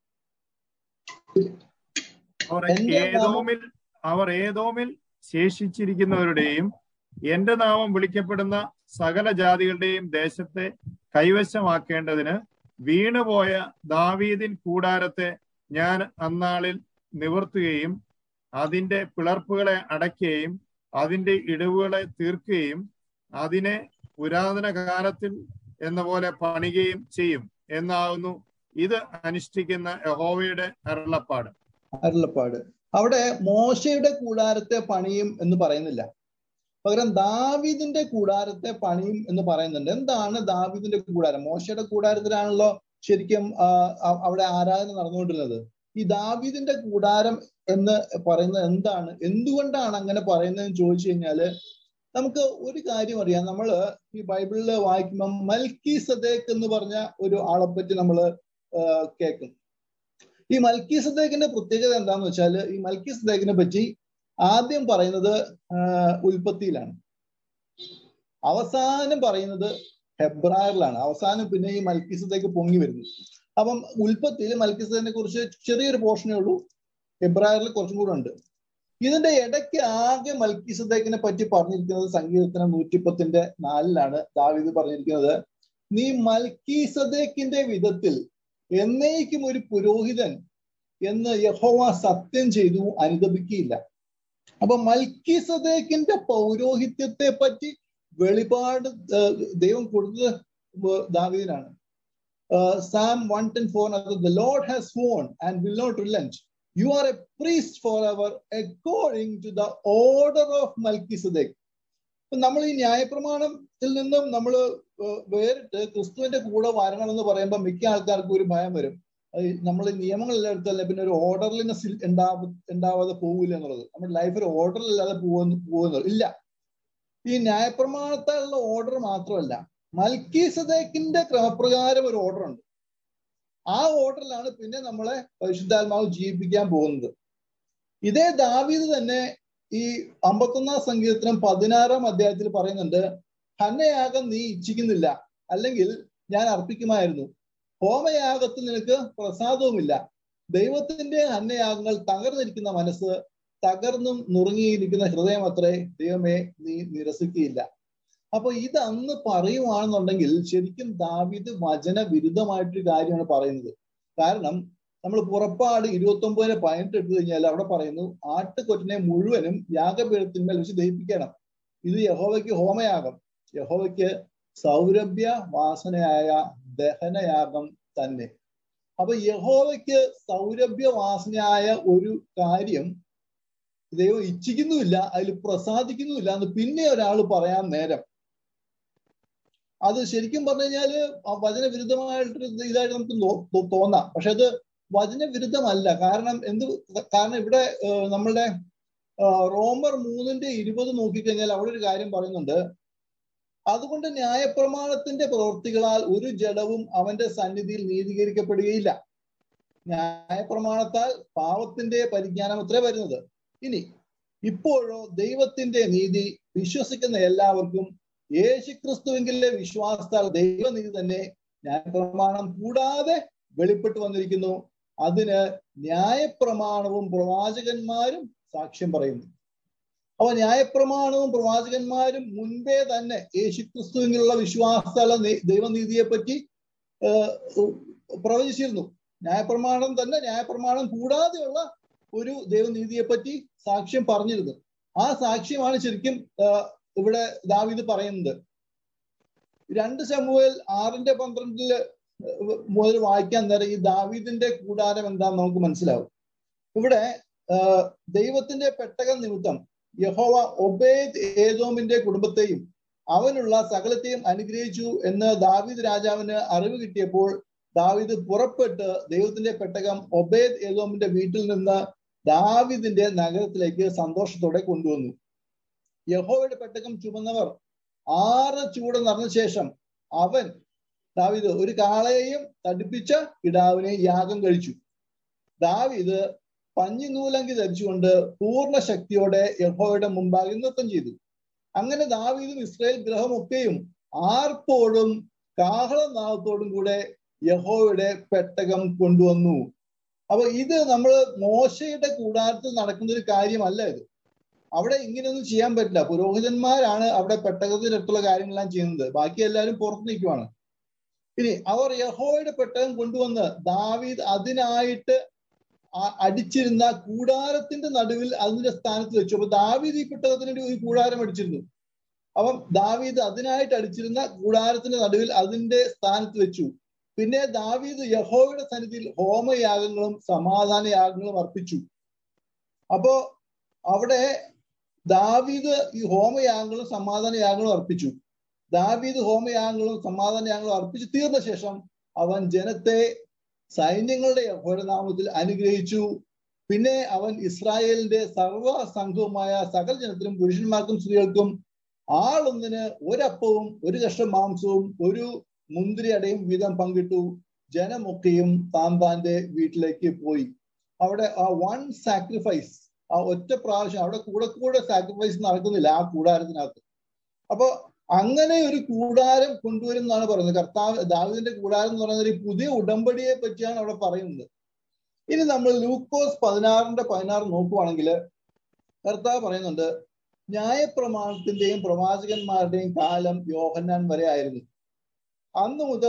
എന്റെ നാമം വിളിക്കപ്പെടുന്ന സകല ജാതികളുടെയും ദേശത്തെ കൈവശമാക്കേണ്ടതിന് വീണുപോയ ദാവീദിൻ കൂടാരത്തെ ഞാൻ അന്നാളിൽ നിവർത്തുകയും അതിന്റെ പിളർപ്പുകളെ അടയ്ക്കുകയും അതിന്റെ ഇടിവുകളെ തീർക്കുകയും അതിനെ പുരാതന കാലത്തിൽ എന്ന പോലെ പണിയുകയും ചെയ്യും എന്നാകുന്നു ഇത് അനുഷ്ഠിക്കുന്ന യഹോവയുടെ അരുളപ്പാട്. അവിടെ മോശയുടെ കൂടാരത്തെ പണിയും എന്ന് പറയുന്നില്ല, പകരം ദാവീദിന്റെ കൂടാരത്തെ പണിയും എന്ന് പറയുന്നുണ്ട്. എന്താണ് ദാവീദിന്റെ കൂടാരം? മോശയുടെ കൂടാരത്തിലാണല്ലോ ശരിക്കും അവിടെ ആരാധന നടന്നുകൊണ്ടിരുന്നത്. ഈ ദാവീദിന്റെ കൂടാരം എന്ന് പറയുന്നത് എന്താണ്? എന്തുകൊണ്ടാണ് അങ്ങനെ പറയുന്നതെന്ന് ചോദിച്ചു കഴിഞ്ഞാല്, നമുക്ക് ഒരു കാര്യം അറിയാം. നമ്മൾ ഈ ബൈബിളിൽ വായിക്കുമ്പോൾ മൽക്കീസദേക്ക് എന്ന് പറഞ്ഞ ഒരു ആളെപ്പറ്റി നമ്മൾ കേൾക്കും. ഈ മൽക്കീസദേക്കിന്റെ പ്രത്യേകത എന്താന്ന് വെച്ചാൽ, ഈ മൽക്കീസദേക്കിനെ പറ്റി ആദ്യം പറയുന്നത് ഉൽപ്പത്തിയിലാണ്, അവസാനം പറയുന്നത് ഹെബ്രായറിലാണ്. അവസാനം പിന്നെ ഈ മൽക്കീസദേക്ക് പൊങ്ങി വരുന്നു. അപ്പം ഉൽപ്പത്തിയിൽ മൽക്കീസദേക്കിനെ കുറിച്ച് ചെറിയൊരു പോർഷനേ ഉള്ളൂ, ഹെബ്രായറിൽ കുറച്ചും കൂടെ ഉണ്ട്. ഇതിന്റെ ഇടയ്ക്ക് ആകെ മൽക്കീസദേക്കിനെ പറ്റി പറഞ്ഞിരിക്കുന്നത് സങ്കീർത്തനം 110:4 ദാവീദ് പറഞ്ഞിരിക്കുന്നത്, നീ മൽക്കീസദേക്കിന്റെ വിധത്തിൽ എന്നേക്കും ഒരു പുരോഹിതൻ എന്ന് യഹോവ സത്യം ചെയ്തു അനുദപിക്കുകയില്ല. അപ്പൊ മൽക്കീസദേക്കിന്റെ പൗരോഹിത്യത്തെ പറ്റി വെളിപാട് ദൈവം കൊടുത്തത് ദാവീദിനാണ്. Psalm 110:4, the Lord has sworn and will not relent. You are a priest forever according to the order of Melchizedek. നമ്മൾ ഈ ന്യായപ്രമാണത്തിൽ നിന്നും നമ്മൾ വേറിട്ട് ക്രിസ്തുവിന്റെ കൂടെ വരണമെന്ന് പറയുമ്പോൾ മിക്ക ആൾക്കാർക്കും ഒരു ഭയം വരും. നമ്മൾ നിയമങ്ങളെല്ലാം എടുത്തല്ലേ പിന്നെ ഒരു ഓർഡർലിനെസ് ഉണ്ടാവാതെ പോകില്ല എന്നുള്ളത്. നമ്മുടെ ലൈഫ് ഒരു ഓർഡറിലല്ലാതെ പോകുന്നത് ഇല്ല. ഈ ന്യായപ്രമാണത്താലുള്ള ഓർഡർ മാത്രമല്ല, മൽക്കീസദേക്കിന്റെ ക്രമപ്രകാരം ഒരു ഓർഡർ ഉണ്ട്. ആ ഓർഡറിലാണ് പിന്നെ നമ്മളെ പരിശുദ്ധാത്മാവ് ജീവിപ്പിക്കാൻ പോകുന്നത്. ഇതേ ദാവീദ് തന്നെ ഈ 51 സങ്കീർത്തനം 16 പറയുന്നുണ്ട്, ഹന്നയാഗം നീ ഇച്ഛിക്കുന്നില്ല, അല്ലെങ്കിൽ ഞാൻ അർപ്പിക്കുമായിരുന്നു. ഹോമയാഗത്തിൽ നിനക്ക് പ്രസാദവുമില്ല. ദൈവത്തിന്റെ ഹന്നയാഗങ്ങൾ തകർന്നിരിക്കുന്ന മനസ്സ്, തകർന്നും നുറുങ്ങിയിരിക്കുന്ന ഹൃദയം അത്രേ ദൈവമേ നീ നിരസിക്കുകയില്ല. അപ്പൊ ഇത് അന്ന് പറയുവാണെന്നുണ്ടെങ്കിൽ ശരിക്കും ദാവീദ് വചന വിരുദ്ധമായിട്ടൊരു കാര്യമാണ് പറയുന്നത്. കാരണം നമ്മൾ പുറപ്പാട് 29:18 എടുത്തു കഴിഞ്ഞാൽ അവിടെ പറയുന്നു, ആട്ടുകൊറ്റനെ മുഴുവനും യാഗപീഠത്തിന്മേൽ വെച്ച് ദഹിപ്പിക്കണം. ഇത് യഹോവയ്ക്ക് ഹോമയാഗം, യഹോവയ്ക്ക് സൗരഭ്യ വാസനയായ ദഹനയാഗം തന്നെ. അപ്പൊ യഹോവയ്ക്ക് സൗരഭ്യ വാസനയായ ഒരു കാര്യം ദൈവം ഇച്ഛിക്കുന്നുമില്ല, അതിൽ പ്രസാദിക്കുന്നുമില്ല എന്ന് പിന്നെ ഒരാൾ പറയാൻ നേരം അത് ശരിക്കും പറഞ്ഞു കഴിഞ്ഞാല് വചനവിരുദ്ധമായിട്ടൊരു ഇതായിട്ട് നമുക്ക് തോന്നാം. പക്ഷെ അത് വചനവിരുദ്ധമല്ല. കാരണം ഇവിടെ നമ്മളുടെ റോമർ 3:20 നോക്കിക്കഴിഞ്ഞാൽ അവിടെ ഒരു കാര്യം പറയുന്നുണ്ട്, അതുകൊണ്ട് ന്യായപ്രമാണത്തിന്റെ പ്രവൃത്തികളാൽ ഒരു ജഡവും അവന്റെ സന്നിധിയിൽ നീതീകരിക്കപ്പെടുകയില്ല. ന്യായപ്രമാണത്താൽ പാവത്തിന്റെ പരിജ്ഞാനം അത്രേ വരുന്നത്. ഇനി ഇപ്പോഴോ ദൈവത്തിന്റെ നീതി വിശ്വസിക്കുന്ന എല്ലാവർക്കും യേശുക്രിസ്തുവിലെ വിശ്വാസത്താൽ ദൈവനീതി തന്നെ ന്യായപ്രമാണം കൂടാതെ വെളിപ്പെട്ടു വന്നിരിക്കുന്നു. അതിന് ന്യായപ്രമാണവും പ്രവാചകന്മാരും സാക്ഷ്യം പറയുന്നു. അപ്പൊ ന്യായപ്രമാണവും പ്രവാചകന്മാരും മുൻപേ തന്നെ യേശുക്രിസ്തുവിനുള്ള വിശ്വാസത്താൽ ദൈവനീതിയെ പറ്റി പ്രവചിച്ചിരുന്നു. ന്യായപ്രമാണം കൂടാതെയുള്ള ഒരു ദൈവനീതിയെ പറ്റി സാക്ഷ്യം പറഞ്ഞിരുന്നു. ആ സാക്ഷ്യമാണ് ശരിക്കും ഇവിടെ ദാവീദ് പറയുന്നത്. 2 ശമൂവേൽ 6:12 മുതൽ വായിക്കാൻ നേരം ഈ ദാവീദിന്റെ കൂടാരം എന്താന്ന് നമുക്ക് മനസ്സിലാവും. ഇവിടെ ദൈവത്തിന്റെ പെട്ടകം നിമിത്തം യഹോവ ഒബേദ് ഏദോമിന്റെ കുടുംബത്തെയും അവനുള്ള സകലത്തെയും അനുഗ്രഹിച്ചു എന്ന് ദാവീദ് രാജാവിന് അറിവ് കിട്ടിയപ്പോൾ ദാവീദ് പുറപ്പെട്ട് ദൈവത്തിന്റെ പെട്ടകം ഒബേദ് ഏദോമിന്റെ വീട്ടിൽ നിന്ന് ദാവീദിന്റെ നഗരത്തിലേക്ക് സന്തോഷത്തോടെ കൊണ്ടുവന്നു. യഹോവയുടെ പെട്ടകം ചുമന്നവർ 6 ചൂട് നടന്ന ശേഷം ദാവീദ് ഒരു കാളയെയും തടിപ്പിച്ച കിടാവിനെ യാഗം കഴിച്ചു. ദാവീദ് പഞ്ഞിനൂലങ്കി ധരിച്ചുകൊണ്ട് പൂർണ്ണ ശക്തിയോടെ യഹോവയുടെ മുമ്പാകെ നൃത്തം ചെയ്തു. അങ്ങനെ ദാവീദും ഇസ്രായേൽ ഗൃഹമൊക്കെയും ആർപ്പോടും കാഹളനാദത്തോടും കൂടെ യഹോവയുടെ പെട്ടകം കൊണ്ടുവന്നു. അപ്പൊ ഇത് നമ്മൾ മോശയുടെ കൂടാരത്തിൽ നടക്കുന്ന ഒരു കാര്യമല്ല. ഇത് അവിടെ ഇങ്ങനെയൊന്നും ചെയ്യാൻ പറ്റില്ല. പുരോഹിതന്മാരാണ് അവിടെ പെട്ടകത്തിനടുത്തുള്ള കാര്യങ്ങളെല്ലാം ചെയ്യുന്നത്. ബാക്കി എല്ലാവരും പുറത്ത് നിൽക്കുവാണ്. ഇനി അവർ യഹോവയുടെ പെട്ടകം കൊണ്ടുവന്ന് ദാവീദ് അതിനായിട്ട് അടിച്ചിരുന്ന കൂടാരത്തിന്റെ നടുവിൽ അതിന്റെ സ്ഥാനത്ത് വെച്ചു. അപ്പൊ ദാവീദ് ഈ പെട്ടകത്തിന് ഒരു കൂടാരം അടിച്ചിരുന്നു. അപ്പം ദാവീദ് അതിനായിട്ട് അടിച്ചിരുന്ന കൂടാരത്തിന്റെ നടുവിൽ അതിന്റെ സ്ഥാനത്ത് വെച്ചു. പിന്നെ ദാവീദ് യഹോവയുടെ സന്നിധിയിൽ ഹോമയാഗങ്ങളും സമാധാന യാഗങ്ങളും അർപ്പിച്ചു. അപ്പോ അവിടെ ദാവീദ് ഈ ഹോമയാഗങ്ങളും സമാധാന യാഗങ്ങളും അർപ്പിച്ചു. ദാവീദ് ഹോമയാഗങ്ങളും സമാധാന യാഗങ്ങളും അർപ്പിച്ചു തീർന്ന ശേഷം അവൻ ജനത്തെ സൈന്യങ്ങളുടെ യഹോവയുടെ നാമത്തിൽ അനുഗ്രഹിച്ചു. പിന്നെ അവൻ ഇസ്രായേലിന്റെ സർവ്വ സംഘവുമായ സകല ജനത്തിനും പുരുഷന്മാർക്കും സ്ത്രീകൾക്കും ആളൊന്നിന് ഒരപ്പവും ഒരു കഷ്ണം മാംസവും ഒരു മുന്തിരി അടയും വീതം പങ്കിട്ടു. ജനമൊക്കെയും താന്താന്റെ വീട്ടിലേക്ക് പോയി. അവിടെ ആ വൺ സാക്രിഫൈസ്, ആ ഒറ്റ പ്രാവശ്യം അവിടെ കൂടെ സാക്രിഫൈസ് നടക്കുന്നില്ല ആ കൂടാരത്തിനകത്ത്. അപ്പൊ അങ്ങനെ ഒരു കൂടാരം കൊണ്ടുവരുമെന്നാണ് പറയുന്നത്. ദാവീദിന്റെ കൂടാരം എന്ന് പറയുന്നത് ഒരു പുതിയ ഉടമ്പടിയെ പറ്റിയാണ് അവിടെ പറയുന്നത്. ഇനി നമ്മൾ ലൂക്കോസ് 16:16 നോക്കുവാണെങ്കിൽ കർത്താവ് പറയുന്നുണ്ട്, ന്യായപ്രമാണത്തിന്റെയും പ്രവാചകന്മാരുടെയും കാലം യോഹന്നാൻ വരെ ആയിരുന്നു. അന്നു മുതൽ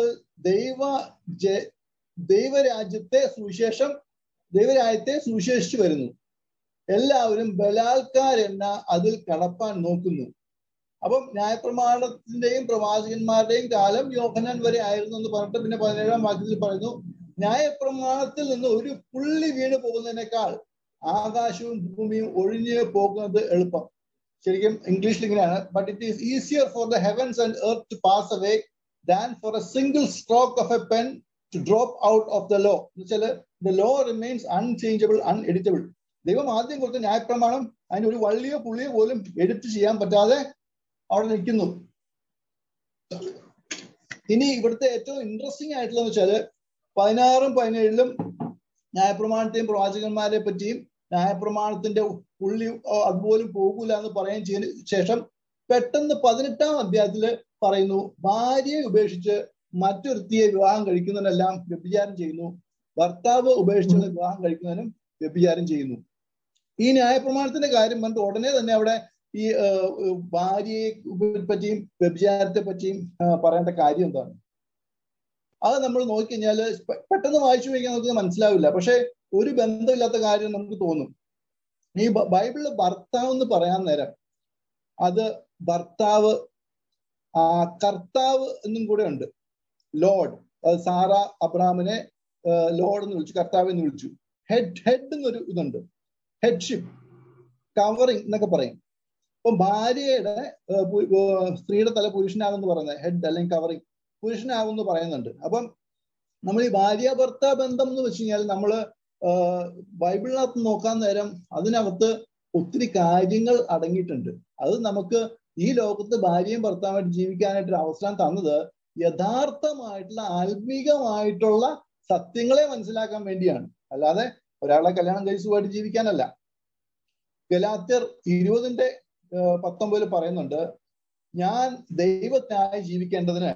ദൈവരാജ്യത്തെ സുവിശേഷിച്ചു വരുന്നു. എല്ലാവരും ബലാൽക്കാരെന്ന അതിൽ കടപ്പാൻ നോക്കുന്നു. അപ്പം ന്യായപ്രമാണത്തിന്റെയും പ്രവാചകന്മാരുടെയും കാലം യോഹന്നാൻ വരെ ആയിരുന്നു എന്ന് പറഞ്ഞിട്ട് പിന്നെ 17-ാം വാക്യത്തിൽ പറയുന്നു, ന്യായപ്രമാണത്തിൽ നിന്ന് ഒരു പുള്ളി വീണ് പോകുന്നതിനേക്കാൾ ആകാശവും ഭൂമിയും ഒഴിഞ്ഞു പോകുന്നത് എളുപ്പം. ശരിക്കും ഇംഗ്ലീഷിൽ ഇങ്ങനെയാണ്, but it is easier for the heavens and earth to pass away than for a single stroke of a pen to drop out of the law. എന്നുവെച്ചാല് the law remains unchangeable, uneditable. ദൈവം ആദ്യം കൊടുത്ത ന്യായപ്രമാണം അതിന് ഒരു വള്ളിയോ പുള്ളിയോ പോലും edit ചെയ്യാൻ പറ്റാതെ അവിടെ നിൽക്കുന്നു. ഇനി ഇവിടുത്തെ ഏറ്റവും ഇൻട്രസ്റ്റിംഗ് ആയിട്ടുള്ളതെന്ന് വെച്ചാല് 16-ഉം 17-ലും ന്യായപ്രമാണത്തെയും പ്രവാചകന്മാരെ പറ്റിയും ന്യായപ്രമാണത്തിന്റെ പുള്ളി അതുപോലും പോകൂല എന്ന് പറയാൻ ചെയ്തതിന് ശേഷം പെട്ടെന്ന് 18-ാം അധ്യായത്തില് പറയുന്നു, ഭാര്യയെ ഉപേക്ഷിച്ച് മറ്റൊരുത്തിയെ വിവാഹം കഴിക്കുന്നതിനെല്ലാം വ്യഭിചാരം ചെയ്യുന്നു, ഭർത്താവ് ഉപേക്ഷിച്ചുള്ള വിവാഹം കഴിക്കുന്നതിനും വ്യഭിചാരം ചെയ്യുന്നു. ഈ ന്യായപ്രമാണത്തിന്റെ കാര്യം പറഞ്ഞിട്ട് ഉടനെ തന്നെ അവിടെ ഈ ഭാര്യയെ പറ്റിയും വ്യഭിചാരത്തെ പറ്റിയും പറയേണ്ട കാര്യം എന്താണ്? അത് നമ്മൾ നോക്കിക്കഴിഞ്ഞാല് പെട്ടെന്ന് വായിച്ചു കഴിക്കാൻ നമുക്ക് മനസ്സിലാവില്ല. പക്ഷെ ഒരു ബന്ധമില്ലാത്ത കാര്യം നമുക്ക് തോന്നും. ഈ ബൈബിളിൽ ഭർത്താവ് എന്ന് പറയാൻ നേരം അത് ഭർത്താവ് കർത്താവ് എന്നും കൂടെ ഉണ്ട്. ലോർഡ്, സാറ അബ്രാമിനെ ലോർഡ് എന്ന് വിളിച്ചു, കർത്താവ് എന്ന് വിളിച്ചു. ഹെഡ് എന്നൊരു ഇതുണ്ട്, ഹെഡ്ഷിപ്പ്, കവറിങ് എന്നൊക്കെ പറയും. അപ്പൊ ഭാര്യയുടെ സ്ത്രീയുടെ തല പുരുഷനാകുമെന്ന് പറയുന്നത് ഹെഡ് അല്ലെങ്കിൽ കവറിങ് പുരുഷനാകുമെന്ന് പറയുന്നുണ്ട്. അപ്പം നമ്മൾ ഈ ഭാര്യ ഭർത്താ ബന്ധം എന്ന് വെച്ച് കഴിഞ്ഞാൽ നമ്മള് ബൈബിളിനകത്ത് നോക്കാൻ നേരം അതിനകത്ത് ഒത്തിരി കാര്യങ്ങൾ അടങ്ങിയിട്ടുണ്ട്. അത് നമുക്ക് ഈ ലോകത്ത് ഭാര്യയും ഭർത്താവായിട്ട് ജീവിക്കാനായിട്ടൊരു അവസരം തന്നത് യഥാർത്ഥമായിട്ടുള്ള ആത്മീകമായിട്ടുള്ള സത്യങ്ങളെ മനസ്സിലാക്കാൻ വേണ്ടിയാണ്. അല്ലാതെ ഒരാളെ കല്യാണം കഴിച്ചുമായിട്ട് ജീവിക്കാനല്ല. ഗലാത്യർ 20:19 പറയുന്നുണ്ട്, ഞാൻ ദൈവത്തിനായി ജീവിക്കേണ്ടതിന്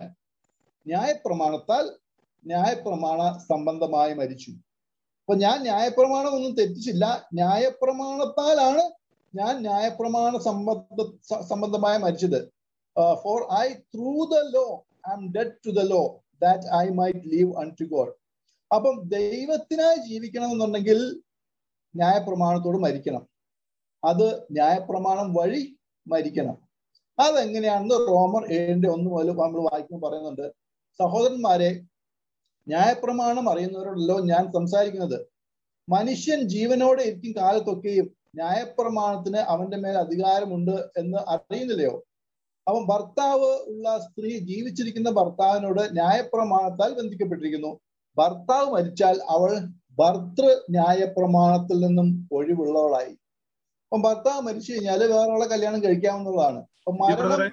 ന്യായപ്രമാണ സംബന്ധമായി മരിച്ചു. അപ്പൊ ഞാൻ ന്യായപ്രമാണം ഒന്നും തെറ്റിച്ചില്ല, ന്യായപ്രമാണത്താലാണ് ഞാൻ ന്യായപ്രമാണ സംബന്ധമായി മരിച്ചത്. For I through the law am dead to the law that I might live unto God. അപ്പം ദൈവത്തിനായി ജീവിക്കണമെന്നുണ്ടെങ്കിൽ ന്യായപ്രമാണത്തോട് മരിക്കണം. അത് ന്യായപ്രമാണം വഴി മരിക്കണം. അതെങ്ങനെയാണെന്ന് റോമർ 7:1 മുതൽ നമ്മൾ വായിക്കുമ്പോൾ പറയുന്നുണ്ട്, സഹോദരന്മാരെ, ന്യായപ്രമാണം അറിയുന്നവരോടല്ലോ ഞാൻ സംസാരിക്കുന്നത്. മനുഷ്യൻ ജീവനോടെ ഇരിക്കും കാലത്തൊക്കെയും ന്യായപ്രമാണത്തിന് അവന്റെ മേൽ അധികാരമുണ്ട് എന്ന് അറിയുന്നില്ലയോ? അവൻ ഭർത്താവ് ഉള്ള സ്ത്രീ ജീവിച്ചിരിക്കുന്ന ഭർത്താവിനോട് ന്യായപ്രമാണത്താൽ ബന്ധിക്കപ്പെട്ടിരിക്കുന്നു. ഭർത്താവ് മരിച്ചാൽ അവൾ ഭർതൃ ന്യായപ്രമാണത്തിൽ നിന്നും ഒഴിവുള്ളവളായി. അപ്പം ഭർത്താവ് മരിച്ചു കഴിഞ്ഞാൽ വേറൊരാളെ കല്യാണം കഴിക്കാവുന്നതാണ്. അപ്പൊ മരണം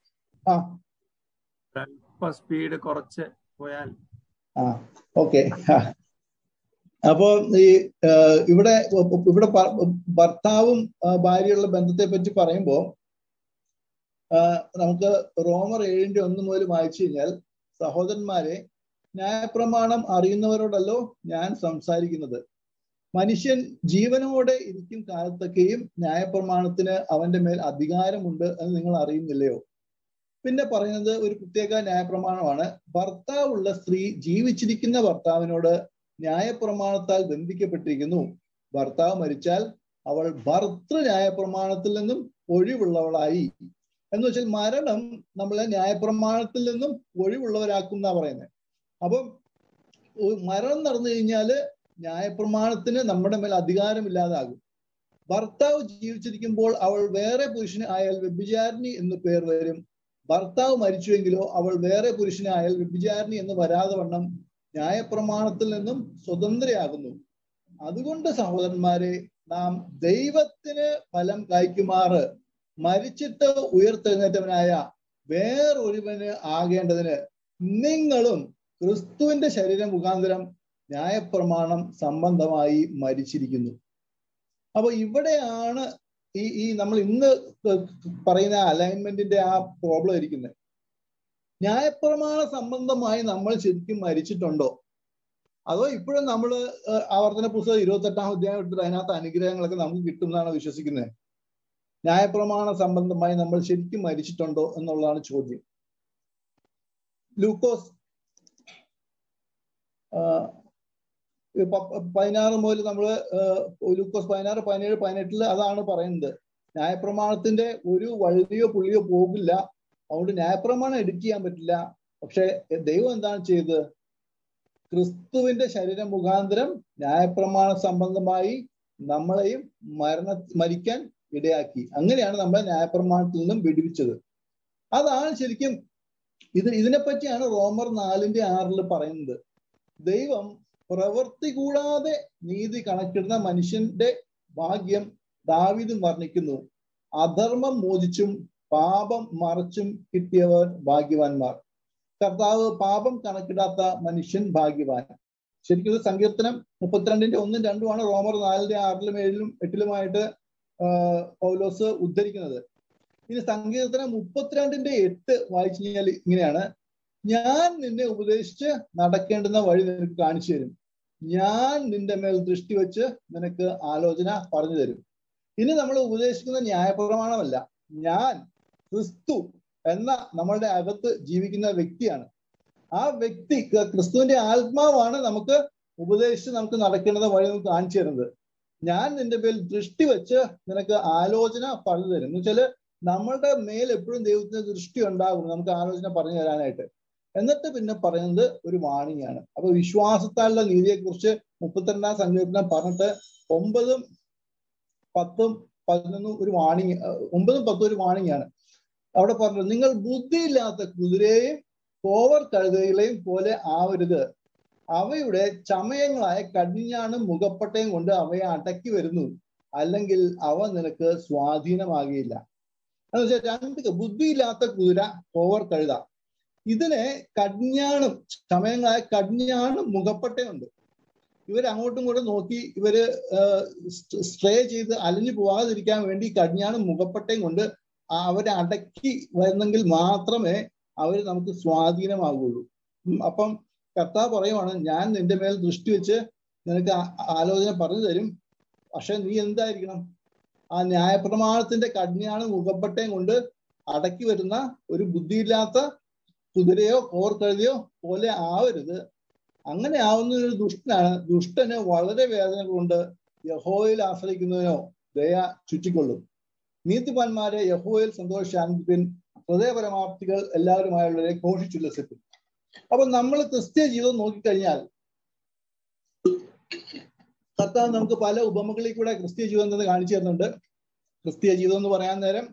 സ്പീഡ് കുറച്ച് പോയാൽ ഓക്കെ. അപ്പോ ഈ ഇവിടെ ഭർത്താവും ഭാര്യയുള്ള ബന്ധത്തെ പറ്റി പറയുമ്പോൾ നമുക്ക് റോമർ 7:1 മുതൽ വായിച്ചു കഴിഞ്ഞാൽ, സഹോദരന്മാരെ, ന്യായപ്രമാണം അറിയുന്നവരോടല്ലോ ഞാൻ സംസാരിക്കുന്നത്. മനുഷ്യൻ ജീവനോടെ ഇരിക്കും കാലത്തൊക്കെയും ന്യായപ്രമാണത്തിന് അവന്റെ മേൽ അധികാരമുണ്ട് എന്ന് നിങ്ങൾ അറിയുന്നില്ലയോ? പിന്നെ പറയുന്നത് ഒരു പ്രത്യേക ന്യായപ്രമാണമാണ്. ഭർത്താവുള്ള സ്ത്രീ ജീവിച്ചിരിക്കുന്ന ഭർത്താവിനോട് ന്യായപ്രമാണത്താൽ ബന്ധിക്കപ്പെട്ടിരിക്കുന്നു. ഭർത്താവ് മരിച്ചാൽ അവൾ ഭർതൃ ന്യായപ്രമാണത്തിൽ നിന്നും ഒഴിവുള്ളവളായി. എന്ന് വെച്ചാൽ മരണം നമ്മളെ ന്യായപ്രമാണത്തിൽ നിന്നും ഒഴിവുള്ളവരാക്കും എന്നാ പറയുന്നത്. അപ്പം മരണം നടന്നു കഴിഞ്ഞാല് ന്യായപ്രമാണത്തിന് നമ്മുടെ മേൽ അധികാരമില്ലാതാകും. ഭർത്താവ് ജീവിച്ചിരിക്കുമ്പോൾ അവൾ വേറെ പുരുഷന് ആയാൽ വ്യഭിചാരിണി എന്ന് പേർ വരും. ഭർത്താവ് മരിച്ചുവെങ്കിലോ അവൾ വേറെ പുരുഷന് ആയാൽ വ്യഭിചാരിണി എന്ന് വരാതെ വണ്ണം ന്യായപ്രമാണത്തിൽ നിന്നും സ്വതന്ത്രയാകുന്നു. അതുകൊണ്ട് സഹോദരന്മാരെ, നാം ദൈവത്തിന് ഫലം കായ്ക്കുമാറ് മരിച്ചിട്ട് ഉയർത്തെഴുന്നേറ്റവനായ വേറൊരുവന് ആകേണ്ടതിന് നിങ്ങളും ക്രിസ്തുവിന്റെ ശരീരം മുഖാന്തരം ന്യായപ്രമാണം സംബന്ധമായി മരിച്ചിരിക്കുന്നു. അപ്പൊ ഇവിടെയാണ് ഈ നമ്മൾ ഇന്ന് പറയുന്ന അലൈൻമെന്റിന്റെ ആ പ്രോബ്ലം ഇരിക്കുന്നത്. ന്യായപ്രമാണ സംബന്ധമായി നമ്മൾ ശരിക്കും മരിച്ചിട്ടുണ്ടോ? അതോ ഇപ്പോഴും നമ്മൾ ആവർത്തന പുസ്തകം 28-ാം അധ്യായം എടുത്തിട്ട് അതിനകത്ത് അനുഗ്രഹങ്ങളൊക്കെ നമുക്ക് കിട്ടുമെന്നാണ് വിശ്വസിക്കുന്നത്? ന്യായപ്രമാണ സംബന്ധമായി നമ്മൾ ശരിക്കും മരിച്ചിട്ടുണ്ടോ എന്നുള്ളതാണ് ചോദ്യം. ലൂക്കോസ് 16 മുതൽ നമ്മള് ലൂക്കോസ് 16, 17, 18 അതാണ് പറയുന്നത്. ന്യായപ്രമാണത്തിന്റെ ഒരു വള്ളിയോ പുള്ളിയോ പോകില്ല, അതുകൊണ്ട് ന്യായപ്രമാണം എഡിറ്റ് ചെയ്യാൻ പറ്റില്ല. പക്ഷെ ദൈവം എന്താണ് ചെയ്തത്? ക്രിസ്തുവിന്റെ ശരീരം മുഖാന്തരം ന്യായപ്രമാണ സംബന്ധമായി നമ്മളെയും മരിക്കാൻ ഇടയാക്കി. അങ്ങനെയാണ് നമ്മളെ ന്യായപ്രമാണത്തിൽ നിന്നും വിടുവിച്ചത്. അതാണ് ശരിക്കും ഇതിനെപ്പറ്റിയാണ് റോമർ 4:6 പറയുന്നത്. ദൈവം പ്രവൃത്തി കൂടാതെ നീതി കണക്കിടുന്ന മനുഷ്യന്റെ ഭാഗ്യം ദാവീദും വർണ്ണിക്കുന്നു. അധർമ്മം മോചിച്ചും പാപം മറച്ചും കിട്ടിയവർ ഭാഗ്യവാന്മാർ. കർത്താവ് പാപം കണക്കിടാത്ത മനുഷ്യൻ ഭാഗ്യവാൻ. ശരിക്കും ഇത് സങ്കീർത്തനം 32:1-2 റോമർ 4:6, 7, 8 പൗലോസ് ഉദ്ധരിക്കുന്നത്. ഇനി സങ്കീർത്തനം 32:8 വായിച്ചു കഴിഞ്ഞാൽ ഇങ്ങനെയാണ്: ഞാൻ നിന്നെ ഉപദേശിച്ച് നടക്കേണ്ടുന്ന വഴി നിനക്ക് കാണിച്ചു തരും, ഞാൻ നിന്റെ മേൽ ദൃഷ്ടി വെച്ച് നിനക്ക് ആലോചന പറഞ്ഞു തരും. ഇനി നമ്മൾ ഉപദേശിക്കുന്ന ന്യായപ്രമാണമല്ല, ഞാൻ ക്രിസ്തു എന്ന നമ്മളുടെ അകത്ത് ജീവിക്കുന്ന വ്യക്തിയാണ്. ആ വ്യക്തി ക്രിസ്തുവിന്റെ ആത്മാവാണ് നമുക്ക് ഉപദേശിച്ച് നമുക്ക് നടക്കേണ്ടുന്ന വഴി നമുക്ക് കാണിച്ചു തരുന്നത്. ഞാൻ നിന്റെ മേൽ ദൃഷ്ടി വെച്ച് നിനക്ക് ആലോചന പറഞ്ഞു തരും. എന്ന് വെച്ചാല് നമ്മളുടെ മേൽ എപ്പോഴും ദൈവത്തിന്റെ ദൃഷ്ടി ഉണ്ടാകും നമുക്ക് ആലോചന പറഞ്ഞു തരാനായിട്ട്. എന്നിട്ട് പിന്നെ പറയുന്നത് ഒരു വാണിംഗ് ആണ്. അപ്പൊ വിശ്വാസത്താലുള്ള നീതിയെ കുറിച്ച് 32-ാം സങ്കീർത്തനം പറഞ്ഞിട്ട് 9, 10, 11 ഒരു വാണിംഗ്, 9, 10 ഒരു വാണിംഗ് ആണ്. അവിടെ പറഞ്ഞത്, നിങ്ങൾ ബുദ്ധിയില്ലാത്ത കുതിരയെയും കോവർ കഴുതകളെയും പോലെ ആവരുത്. അവയുടെ ചമയങ്ങളായ കടിഞ്ഞാണും മുഖപ്പട്ടയും കൊണ്ട് അവയെ അടക്കി വരുന്നു, അല്ലെങ്കിൽ അവ നിനക്ക് സ്വാധീനമാകുകയില്ല. എന്ന് വെച്ചാൽ രണ്ട് ബുദ്ധിയില്ലാത്ത കുതിര, കോവർ കഴുത, ഇതിന് കടിഞ്ഞാണും ചമയങ്ങളായ കടിഞ്ഞാണും മുഖപ്പട്ടയുണ്ട്. ഇവർ അങ്ങോട്ടും ഇങ്ങോട്ടും നോക്കി ഇവര് സ്ട്രേ ചെയ്ത് അലഞ്ഞു പോകാതിരിക്കാൻ വേണ്ടി കടിഞ്ഞാണും മുഖപ്പട്ടയും കൊണ്ട് അവരെ അടക്കി വരുന്നെങ്കിൽ മാത്രമേ അവർ നമുക്ക് സ്വാധീനമാകുള്ളൂ. അപ്പം കർത്താവ് പറയുവാണ്, ഞാൻ നിന്റെ മേൽ ദൃഷ്ടി വെച്ച് നിനക്ക് ആലോചന പറഞ്ഞു തരും. പക്ഷെ നീ എന്തായിരിക്കണം? ആ ന്യായപ്രമാണത്തിന്റെ കടിഞ്ഞാണും മുഖപ്പട്ടയും കൊണ്ട് അടക്കി വരുന്ന ഒരു ബുദ്ധിയില്ലാത്ത കുതിരയോ കോർക്കഴുതയോ പോലെ ആവരുത്. അങ്ങനെ ആവുന്ന ഒരു ദുഷ്ടന് വളരെ വേദന കൊണ്ട് യഹോവയിൽ ആശ്രയിക്കുന്നതിനോ ദയ ചുറ്റിക്കൊള്ളും. നീതിമാന്മാരെ യഹോവയിൽ സന്തോഷിപ്പിൻ, ഹൃദയപരമാപ്തികൾ എല്ലാവരുമായുള്ളവരെ ഘോഷിച്ചുല്ലസിപ്പിൻ. അപ്പൊ നമ്മൾ ക്രിസ്തീയ ജീവിതം നോക്കിക്കഴിഞ്ഞാൽ കർത്താവ് നമുക്ക് പല ഉപമകളിൽ കൂടെ ക്രിസ്തീയ ജീവിതം എന്ന് കാണിച്ചു തരുന്നുണ്ട്. ക്രിസ്തീയ ജീവിതം എന്ന് പറയാൻ നേരം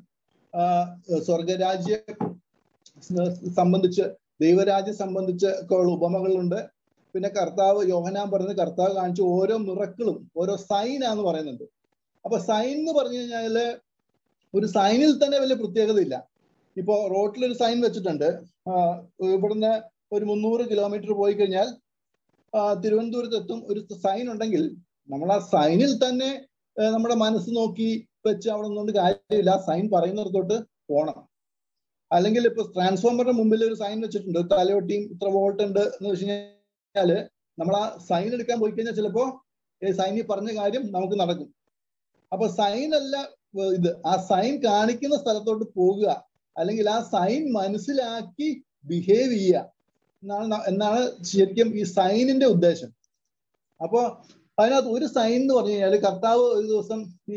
സ്വർഗരാജ്യം സംബന്ധിച്ച്, ദൈവരാജ്യം സംബന്ധിച്ച് ഒക്കെ ഉള്ള ഉപമകളുണ്ട്. പിന്നെ കർത്താവ് യോഹന്നാൻ പറയുന്നത് കർത്താവ് കാണിച്ച ഓരോ മിറക്കിളും ഓരോ സൈനാന്ന് പറയുന്നുണ്ട്. അപ്പൊ സൈൻ എന്ന് പറഞ്ഞു കഴിഞ്ഞാല് ഒരു സൈനിൽ തന്നെ വലിയ പ്രത്യേകതയില്ല. ഇപ്പോ റോട്ടിലൊരു സൈൻ വെച്ചിട്ടുണ്ട്. ഇവിടുന്ന് ഒരു 300 കിലോമീറ്റർ പോയി കഴിഞ്ഞാൽ തിരുവനന്തപുരത്തെത്തും ഒരു സൈൻ ഉണ്ടെങ്കിൽ നമ്മൾ ആ സൈനിൽ തന്നെ നമ്മുടെ മനസ്സ് നോക്കി വെച്ച് അവിടെ നിന്നുകൊണ്ട് കാര്യമില്ല. സൈൻ പറയുന്നിടത്തോട്ട് പോകണം. അല്ലെങ്കിൽ ഇപ്പൊ ട്രാൻസ്ഫോമറിന്റെ മുമ്പിൽ ഒരു സൈൻ വെച്ചിട്ടുണ്ട്, തലയോട്ടിയും ഇത്ര വോൾട്ട് ഉണ്ട് എന്ന് വെച്ച് കഴിഞ്ഞാല് നമ്മൾ ആ സൈൻ എടുക്കാൻ പോയി കഴിഞ്ഞാൽ ചിലപ്പോ സൈനിൽ പറഞ്ഞ കാര്യം നമുക്ക് നടക്കും. അപ്പൊ സൈൻ അല്ല ഇത്, ആ സൈൻ കാണിക്കുന്ന സ്ഥലത്തോട്ട് പോകുക, അല്ലെങ്കിൽ ആ സൈൻ മനസ്സിലാക്കി ബിഹേവ് ചെയ്യുക എന്നാണ് ശരിക്കും ഈ സൈനിന്റെ ഉദ്ദേശം. അപ്പോ അതിനകത്ത് ഒരു സൈൻ എന്ന് പറഞ്ഞു കഴിഞ്ഞാൽ കർത്താവ് ഒരു ദിവസം ഈ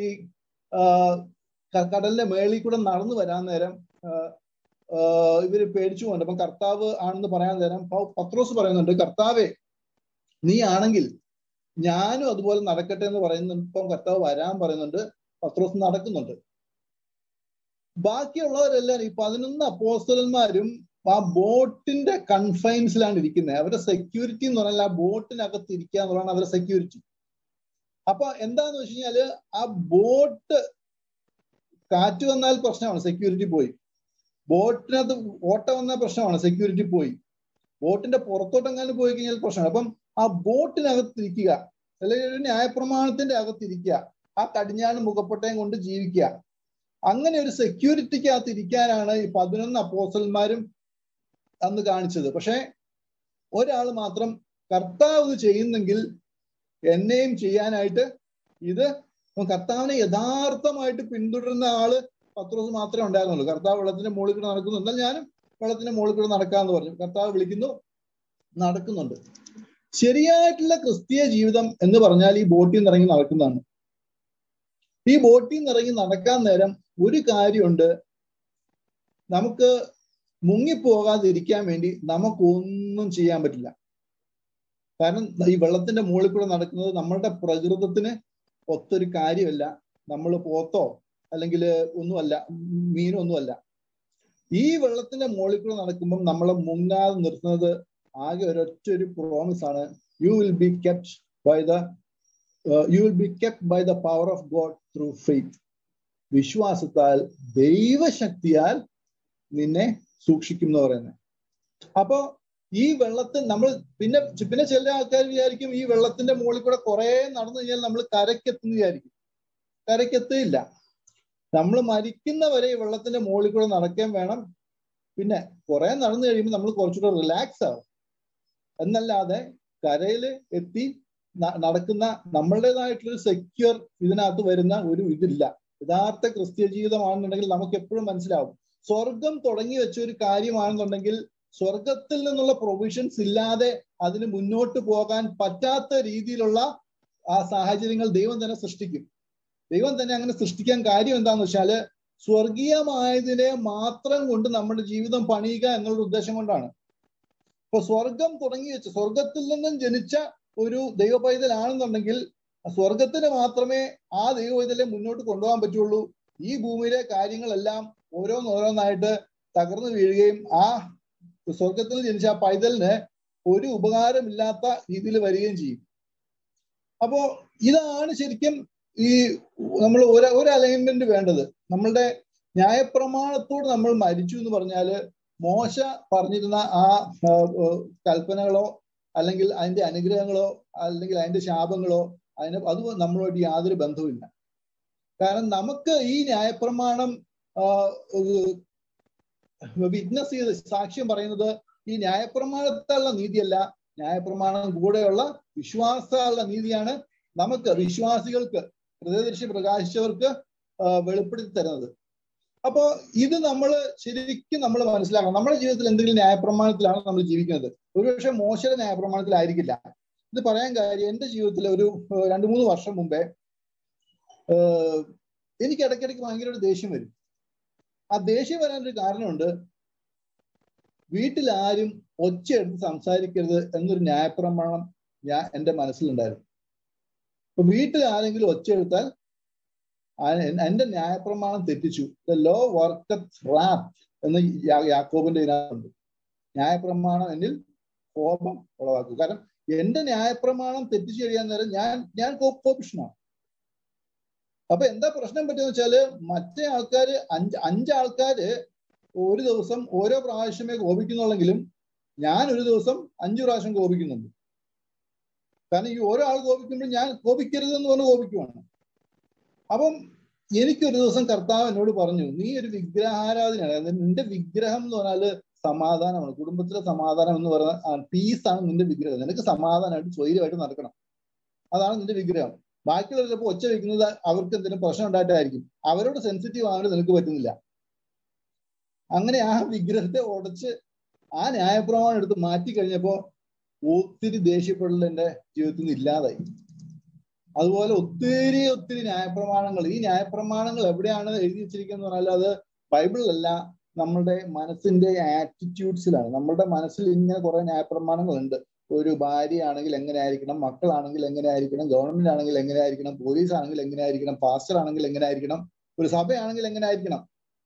കടലിന്റെ മേളിൽ കൂടെ നടന്നു വരാൻ നേരം ഇവര് പേടിച്ചു പോകണ്ട. അപ്പം കർത്താവ് ആണെന്ന് പറയാൻ നേരം പത്രോസ് പറയുന്നുണ്ട്, കർത്താവേ നീ ആണെങ്കിൽ ഞാനും അതുപോലെ നടക്കട്ടെ എന്ന് പറയുന്നുണ്ട്. ഇപ്പം കർത്താവ് വരാൻ പറയുന്നുണ്ട്, പത്രോസ് നടക്കുന്നുണ്ട്. ബാക്കിയുള്ളവരെല്ലാം ഈ 11 അപ്പോസ്തലന്മാരും ആ ബോട്ടിന്റെ കൺഫൈൻസിലാണ് ഇരിക്കുന്നത്. അവരുടെ സെക്യൂരിറ്റി എന്ന് പറഞ്ഞാൽ ആ ബോട്ടിനകത്ത് ഇരിക്കുക എന്നുള്ളതാണ് അവരുടെ സെക്യൂരിറ്റി. അപ്പൊ എന്താന്ന് വെച്ച് കഴിഞ്ഞാല് ആ ബോട്ട് കാറ്റ് വന്നാൽ പ്രശ്നമാണ്, സെക്യൂരിറ്റി പോയി. ബോട്ടിനകത്ത് ഓട്ട വന്നാൽ പ്രശ്നമാണ്, സെക്യൂരിറ്റി പോയി. ബോട്ടിന്റെ പുറത്തോട്ടെങ്ങാനും പോയി കഴിഞ്ഞാൽ പ്രശ്നമാണ്. അപ്പം ആ ബോട്ടിനകത്തിരിക്കുക, അല്ലെങ്കിൽ ഒരു ന്യായപ്രമാണത്തിന്റെ അകത്തിരിക്കുക, ആ കടിഞ്ഞാണ് മുഖപ്പട്ടയും കൊണ്ട് ജീവിക്കുക. അങ്ങനെ ഒരു സെക്യൂരിറ്റിക്കകത്ത് ഇരിക്കാനാണ് ഈ 11 അപ്പോസ്തലന്മാരും അന്ന് കാണിച്ചത്. പക്ഷെ ഒരാൾ മാത്രം കർത്താവ് ചെയ്യുന്നെങ്കിൽ എന്നെയും ചെയ്യാനായിട്ട്, ഇത് കർത്താവിനെ യഥാർത്ഥമായിട്ട് പിന്തുടരുന്ന ആള് പത്രോസ് മാത്രമേ ഉണ്ടായിരുന്നുള്ളൂ. കർത്താവ് വെള്ളത്തിന്റെ മുകളിൽ കൂടെ നടക്കുന്നു, എന്നാൽ ഞാനും വെള്ളത്തിന്റെ മുകളിൽ കൂടെ നടക്കാന്ന് പറഞ്ഞു. കർത്താവ് വിളിക്കുന്നു, നടക്കുന്നുണ്ട്. ശരിയായിട്ടുള്ള ക്രിസ്തീയ ജീവിതം എന്ന് പറഞ്ഞാൽ ഈ ബോട്ടിൽ നിന്ന് ഇറങ്ങി നടക്കുന്നതാണ്. ഈ ബോട്ടിൽ നിന്ന് ഇറങ്ങി നടക്കാൻ നേരം ഒരു കാര്യമുണ്ട്, നമുക്ക് മുങ്ങിപ്പോകാതിരിക്കാൻ വേണ്ടി നമുക്കൊന്നും ചെയ്യാൻ പറ്റില്ല. കാരണം ഈ വെള്ളത്തിന്റെ മുകളിൽ കൂടെ നടക്കുന്നത് നമ്മളുടെ പ്രകൃതത്തിന് ഒത്തൊരു കാര്യമല്ല. നമ്മൾ പോത്തോ അല്ലെങ്കിൽ ഒന്നുമല്ല, മീനൊന്നുമല്ല. ഈ വെള്ളത്തിന്റെ മുകളിൽ കൂടെ നടക്കുമ്പം നമ്മളെ മുങ്ങാതെ നിർത്തുന്നത് ആകെ ഒരൊറ്റൊരു പ്രോമിസ് ആണ്, you will be kept by the power of God through faith. വിശ്വാസത്താൽ, ദൈവശക്തിയാൽ നിന്നെ സൂക്ഷിക്കും എന്ന് പറയുന്നത്. അപ്പോ ഈ വെള്ളത്തിൽ നമ്മൾ പിന്നെ ചില ആൾക്കാർ വിചാരിക്കും ഈ വെള്ളത്തിന്റെ മുകളിൽ കൂടെ കുറെ നടന്നു കഴിഞ്ഞാൽ നമ്മൾ കരക്കെത്തുന്ന വിചാരിക്കും. കരക്കെത്തില്ല. നമ്മൾ മരിക്കുന്നവരെ ഈ വെള്ളത്തിന്റെ മുകളിൽ കൂടെ നടക്കാൻ വേണം. പിന്നെ കുറെ നടന്നു കഴിയുമ്പോൾ നമ്മൾ കുറച്ചുകൂടെ റിലാക്സ് ആവും. എന്നല്ലാതെ കരയിൽ എത്തി നടക്കുന്ന നമ്മളുടേതായിട്ടുള്ളൊരു സെക്യൂർ ഇതിനകത്ത് വരുന്ന ഒരു ഇതില്ല. യഥാർത്ഥ ക്രിസ്തീയ ജീവിതമാണെന്നുണ്ടെങ്കിൽ നമുക്ക് എപ്പോഴും മനസ്സിലാവും, സ്വർഗം തുടങ്ങി വെച്ച ഒരു കാര്യമാണെന്നുണ്ടെങ്കിൽ സ്വർഗത്തിൽ നിന്നുള്ള പ്രൊവിഷൻസ് ഇല്ലാതെ അതിന് മുന്നോട്ട് പോകാൻ പറ്റാത്ത രീതിയിലുള്ള ആ സാഹചര്യങ്ങൾ ദൈവം തന്നെ സൃഷ്ടിക്കും. ദൈവം തന്നെ അങ്ങനെ സൃഷ്ടിക്കാൻ കാര്യം എന്താന്ന് വെച്ചാല് സ്വർഗീയമായതിനെ മാത്രം കൊണ്ട് നമ്മുടെ ജീവിതം പണിയുക എന്നുള്ള ഉദ്ദേശം കൊണ്ടാണ്. ഇപ്പൊ സ്വർഗം തുടങ്ങി വെച്ച് സ്വർഗത്തിൽ നിന്നും ജനിച്ച ഒരു ദൈവ പൈതലാണെന്നുണ്ടെങ്കിൽ സ്വർഗത്തിന് മാത്രമേ ആ ദൈവ പൈതലെ മുന്നോട്ട് കൊണ്ടുപോകാൻ പറ്റുള്ളൂ. ഈ ഭൂമിയിലെ കാര്യങ്ങളെല്ലാം ഓരോന്നോരോന്നായിട്ട് തകർന്നു വീഴുകയും ആ സ്വർഗത്തിൽ ജനിച്ച ആ പൈതലിന് ഒരു ഉപകാരമില്ലാത്ത രീതിയിൽ വരികയും ചെയ്യും. അപ്പോ ഇതാണ് ശരിക്കും ഈ നമ്മൾ ഒരു അലൈൻമെന്റ് വേണ്ടത്. നമ്മളുടെ ന്യായപ്രമാണത്തോട് നമ്മൾ മരിച്ചു എന്ന് പറഞ്ഞാല് മോശ പറഞ്ഞിരുന്ന ആ കൽപ്പനകളോ അല്ലെങ്കിൽ അതിന്റെ അനുഗ്രഹങ്ങളോ അല്ലെങ്കിൽ അതിന്റെ ശാപങ്ങളോ അത് നമ്മളോട് യാതൊരു ബന്ധവുമില്ല. കാരണം നമുക്ക് ഈ ന്യായപ്രമാണം വിറ്റ്നസ് ചെയ്ത് സാക്ഷ്യം പറയുന്നത് ഈ ന്യായപ്രമാണത്താലുള്ള നീതിയല്ല, ന്യായപ്രമാണം കൂടെയുള്ള വിശ്വാസമുള്ള നീതിയാണ് നമുക്ക് വിശ്വാസികൾക്ക് ഹൃദയദർശി പ്രകാശിച്ചവർക്ക് വെളിപ്പെടുത്തി തരുന്നത്. അപ്പോ ഇത് നമ്മൾ ശരിക്കും നമ്മൾ മനസ്സിലാക്കണം. നമ്മുടെ ജീവിതത്തിൽ എന്തെങ്കിലും ന്യായപ്രമാണത്തിലാണ് നമ്മൾ ജീവിക്കുന്നത്. ഒരുപക്ഷെ മോശയുടെ ന്യായപ്രമാണത്തിലായിരിക്കില്ല. ഇത് പറയാൻ കാര്യം, എൻ്റെ ജീവിതത്തിൽ ഒരു 2-3 വർഷം മുമ്പേ എനിക്ക് ഇടയ്ക്കിടയ്ക്ക് ഭയങ്കര ഒരു ദേഷ്യം വരും. ആ ദേഷ്യം വരാനൊരു കാരണമുണ്ട്. വീട്ടിലാരും ഒച്ചയെടുത്ത് സംസാരിക്കരുത് എന്നൊരു ന്യായപ്രമാണം എൻ്റെ മനസ്സിലുണ്ടായിരുന്നു. അപ്പൊ വീട്ടിൽ ആരെങ്കിലും ഒച്ചയെടുത്താൽ എന്റെ ന്യായപ്രമാണം തെറ്റിച്ചു. ദ ലോ വർക്കത്ത് റാത്ത് എന്ന് യാക്കോബിന്റെ ഇതിനകത്തുണ്ട്. ന്യായപ്രമാണം എന്നിൽ കോപം ഉളവാക്കും. കാരണം എന്റെ ന്യായപ്രമാണം തെറ്റിച്ചു കഴിയാൻ നേരം ഞാൻ കോപിഷ്ണാണ്. അപ്പൊ എന്താ പ്രശ്നം പറ്റുന്ന വെച്ചാല് മറ്റേ ആൾക്കാര് 5 ആൾക്കാര് ഒരു ദിവസം ഓരോ പ്രാവശ്യമേ കോപിക്കുന്നുള്ളെങ്കിലും ഞാൻ ഒരു ദിവസം 5 പ്രാവശ്യം കോപിക്കുന്നുണ്ട്. കാരണം ഈ ഓരോ ആൾ കോപിക്കുമ്പോൾ ഞാൻ കോപിക്കരുതെന്ന് പറഞ്ഞ് കോപിക്കുവാണ്. അപ്പം എനിക്കൊരു ദിവസം കർത്താവ് എന്നോട് പറഞ്ഞു, നീ ഒരു വിഗ്രഹാരാധനയാണ്. നിന്റെ വിഗ്രഹം എന്ന് പറഞ്ഞാല് സമാധാനമാണ്, കുടുംബത്തിലെ സമാധാനം എന്ന് പറഞ്ഞാൽ പീസാണ് നിന്റെ വിഗ്രഹം. നിനക്ക് സമാധാനമായിട്ട് സ്വൈര്യമായിട്ട് നടക്കണം, അതാണ് നിന്റെ വിഗ്രഹം. ബാക്കിയുള്ളവർ ചിലപ്പോൾ ഒച്ച വെക്കുന്നത് അവർക്ക് എന്തെങ്കിലും പ്രശ്നം ഉണ്ടായിട്ടായിരിക്കും. അവരോട് സെൻസിറ്റീവ് ആവാൻ നിനക്ക് പറ്റുന്നില്ല. അങ്ങനെ ആ വിഗ്രഹത്തെ ഉടച്ച് ആ ന്യായപ്രമാണം എടുത്ത് മാറ്റി കഴിഞ്ഞപ്പോ ഒത്തിരി ദേഷ്യപ്പെടൽ എൻ്റെ ജീവിതത്തിൽ നിന്ന് ഇല്ലാതായി. അതുപോലെ ഒത്തിരി ന്യായപ്രമാണങ്ങൾ, ഈ ന്യായപ്രമാണങ്ങൾ എവിടെയാണ് എഴുതി വെച്ചിരിക്കുന്നത് പറഞ്ഞാൽ അത് ബൈബിളിലല്ല, നമ്മളുടെ മനസ്സിന്റെ ആറ്റിറ്റ്യൂഡ്സിലാണ്. നമ്മളുടെ മനസ്സിൽ ഇങ്ങനെ കുറെ ന്യായപ്രമാണങ്ങളുണ്ട്. ഒരു ഭാര്യ ആണെങ്കിൽ എങ്ങനെ ആയിരിക്കണം, മക്കളാണെങ്കിൽ എങ്ങനെ ആയിരിക്കണം, ഗവൺമെന്റ് ആണെങ്കിൽ എങ്ങനെ ആയിരിക്കണം, പോലീസ് ആണെങ്കിൽ എങ്ങനെ ആയിരിക്കണം, പാസ്റ്റർ ആണെങ്കിൽ എങ്ങനെ ആയിരിക്കണം, ഒരു സഭയാണെങ്കിൽ എങ്ങനെ ആയിരിക്കണം.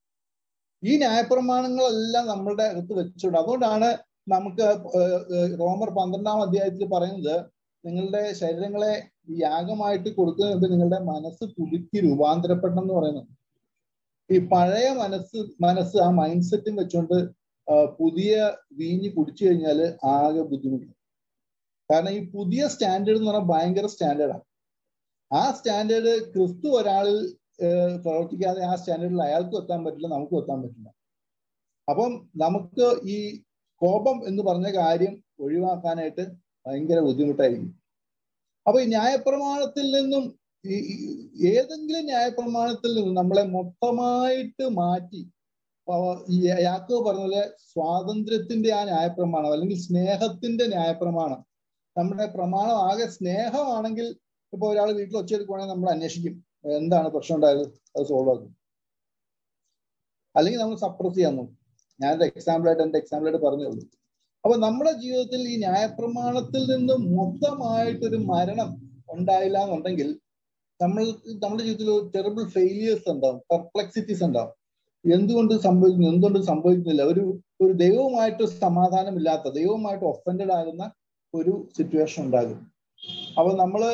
ഈ ന്യായപ്രമാണങ്ങളെല്ലാം നമ്മളുടെ അകത്ത് വെച്ചിട്ടുണ്ട്. അതുകൊണ്ടാണ് നമുക്ക് റോമർ 12-ാം അധ്യായത്തിൽ പറയുന്നത്, നിങ്ങളുടെ ശരീരങ്ങളെ യാഗമായിട്ട് കൊടുക്കുന്നതിന് മുമ്പ് നിങ്ങളുടെ മനസ്സ് പുതുക്കി രൂപാന്തരപ്പെടണം എന്ന് പറയുന്നത്. ഈ പഴയ മനസ്സ് ആ മൈൻഡ് സെറ്റും വെച്ചുകൊണ്ട് പുതിയ വീഞ്ഞ് കുടിച്ചു കഴിഞ്ഞാൽ ആകെ ബുദ്ധിമുട്ട്. കാരണം ഈ പുതിയ സ്റ്റാൻഡേർഡ് എന്ന് പറഞ്ഞാൽ ഭയങ്കര സ്റ്റാൻഡേർഡാണ്. ആ സ്റ്റാൻഡേർഡ് ക്രിസ്തു ഒരാളിൽ പ്രവർത്തിക്കാതെ ആ സ്റ്റാൻഡേർഡിൽ അയാൾക്കും എത്താൻ പറ്റില്ല, നമുക്കും എത്താൻ പറ്റില്ല. അപ്പം നമുക്ക് ഈ കോപം എന്ന് പറഞ്ഞ കാര്യം ഒഴിവാക്കാനായിട്ട് ഭയങ്കര ബുദ്ധിമുട്ടായിരിക്കും. അപ്പൊ ഈ ന്യായപ്രമാണത്തിൽ നിന്നും ഏതെങ്കിലും ന്യായപ്രമാണത്തിൽ നിന്നും നമ്മളെ മൊത്തമായിട്ട് മാറ്റി, യാക്കോബ് പറഞ്ഞ പോലെ സ്വാതന്ത്ര്യത്തിന്റെ ആ ന്യായപ്രമാണം അല്ലെങ്കിൽ സ്നേഹത്തിന്റെ ന്യായപ്രമാണം, നമ്മുടെ പ്രമാണം ആകെ സ്നേഹമാണെങ്കിൽ ഇപ്പൊ ഒരാൾ വീട്ടിൽ ഒച്ചയെടുക്കുവാണെങ്കിൽ നമ്മൾ അന്വേഷിക്കും എന്താണ് പ്രശ്നം ഉണ്ടായത്, അത് സോൾവ് ആക്കും. അല്ലെങ്കിൽ നമ്മൾ സപ്രസ് ചെയ്യാൻ നോക്കും. ഞാനൊരു എന്റെ എക്സാമ്പിളായിട്ട് പറഞ്ഞുള്ളൂ. അപ്പൊ നമ്മുടെ ജീവിതത്തിൽ ഈ ന്യായപ്രമാണത്തിൽ നിന്നും മൊത്തമായിട്ടൊരു മരണം ഉണ്ടായില്ല എന്നുണ്ടെങ്കിൽ നമ്മുടെ ജീവിതത്തിൽ ടെറിബിൾ ഫെയിലിയേഴ്സ് ഉണ്ടാവും, പെർപ്ലെക്സിറ്റീസ് ഉണ്ടാവും. എന്തുകൊണ്ട് സംഭവിക്കുന്നില്ല, ഒരു ദൈവവുമായിട്ട് സമാധാനമില്ലാത്ത, ദൈവവുമായിട്ട് ഒഫൻഡഡ് ആകുന്ന ഒരു സിറ്റുവേഷൻ ഉണ്ടാകും. അപ്പൊ നമ്മള്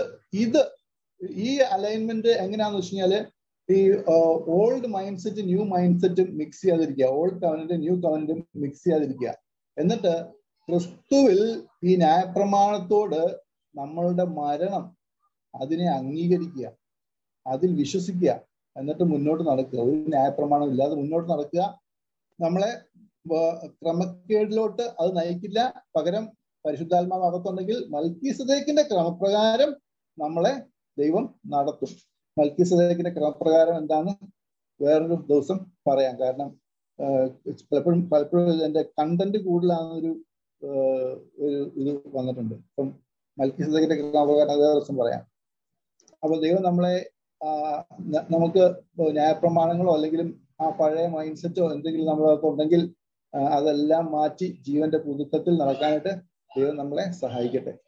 ഈ അലൈൻമെന്റ് എങ്ങനെയാന്ന് വെച്ച് കഴിഞ്ഞാല് ഈ old mindset new mindset mix ചെയ്യാതിരിക്കുക, old covenant new covenant mix ചെയ്യാതിരിക്കുക. എന്നിട്ട് ക്രിസ്തുവിൽ ഈ ന്യായപ്രമാണത്തോട് നമ്മളുടെ മരണം അതിനെ അംഗീകരിക്കുക, അതിൽ വിശ്വസിക്കുക, എന്നിട്ട് മുന്നോട്ട് നടക്കുക. ഒരു ന്യായപ്രമാണം ഇല്ലാതെ മുന്നോട്ട് നടക്കുക നമ്മളെ ക്രമക്കേടിലോട്ട് അത് നയിക്കില്ല. പകരം പരിശുദ്ധാത്മാവ് അകത്തുണ്ടെങ്കിൽ മൽക്കീസദേക്കിന്റെ ക്രമപ്രകാരം നമ്മളെ ദൈവം നടത്തും. മൽക്കീസദേക്കിന്റെ ക്രമപ്രകാരം എന്താന്ന് വേറൊരു ദിവസം പറയാം. കാരണം പലപ്പോഴും ഇതിന്റെ കണ്ടന്റ് കൂടുതലാണെന്നൊരു ഇത് വന്നിട്ടുണ്ട്. അപ്പം മൽക്കീസദേക്കിന്റെ ക്രമപ്രകാരം വേറെ ദിവസം പറയാം. അപ്പൊ ദൈവം നമ്മളെ നമുക്ക് ന്യായപ്രമാണങ്ങളോ അല്ലെങ്കിലും ആ പഴയ മൈൻഡ് സെറ്റോ എന്തെങ്കിലും നമ്മളൊക്കെ ഉണ്ടെങ്കിൽ അതെല്ലാം മാറ്റി ജീവന്റെ പുതുക്കത്തിൽ നടക്കാനായിട്ട് ദൈവം നമ്മളെ സഹായിക്കട്ടെ.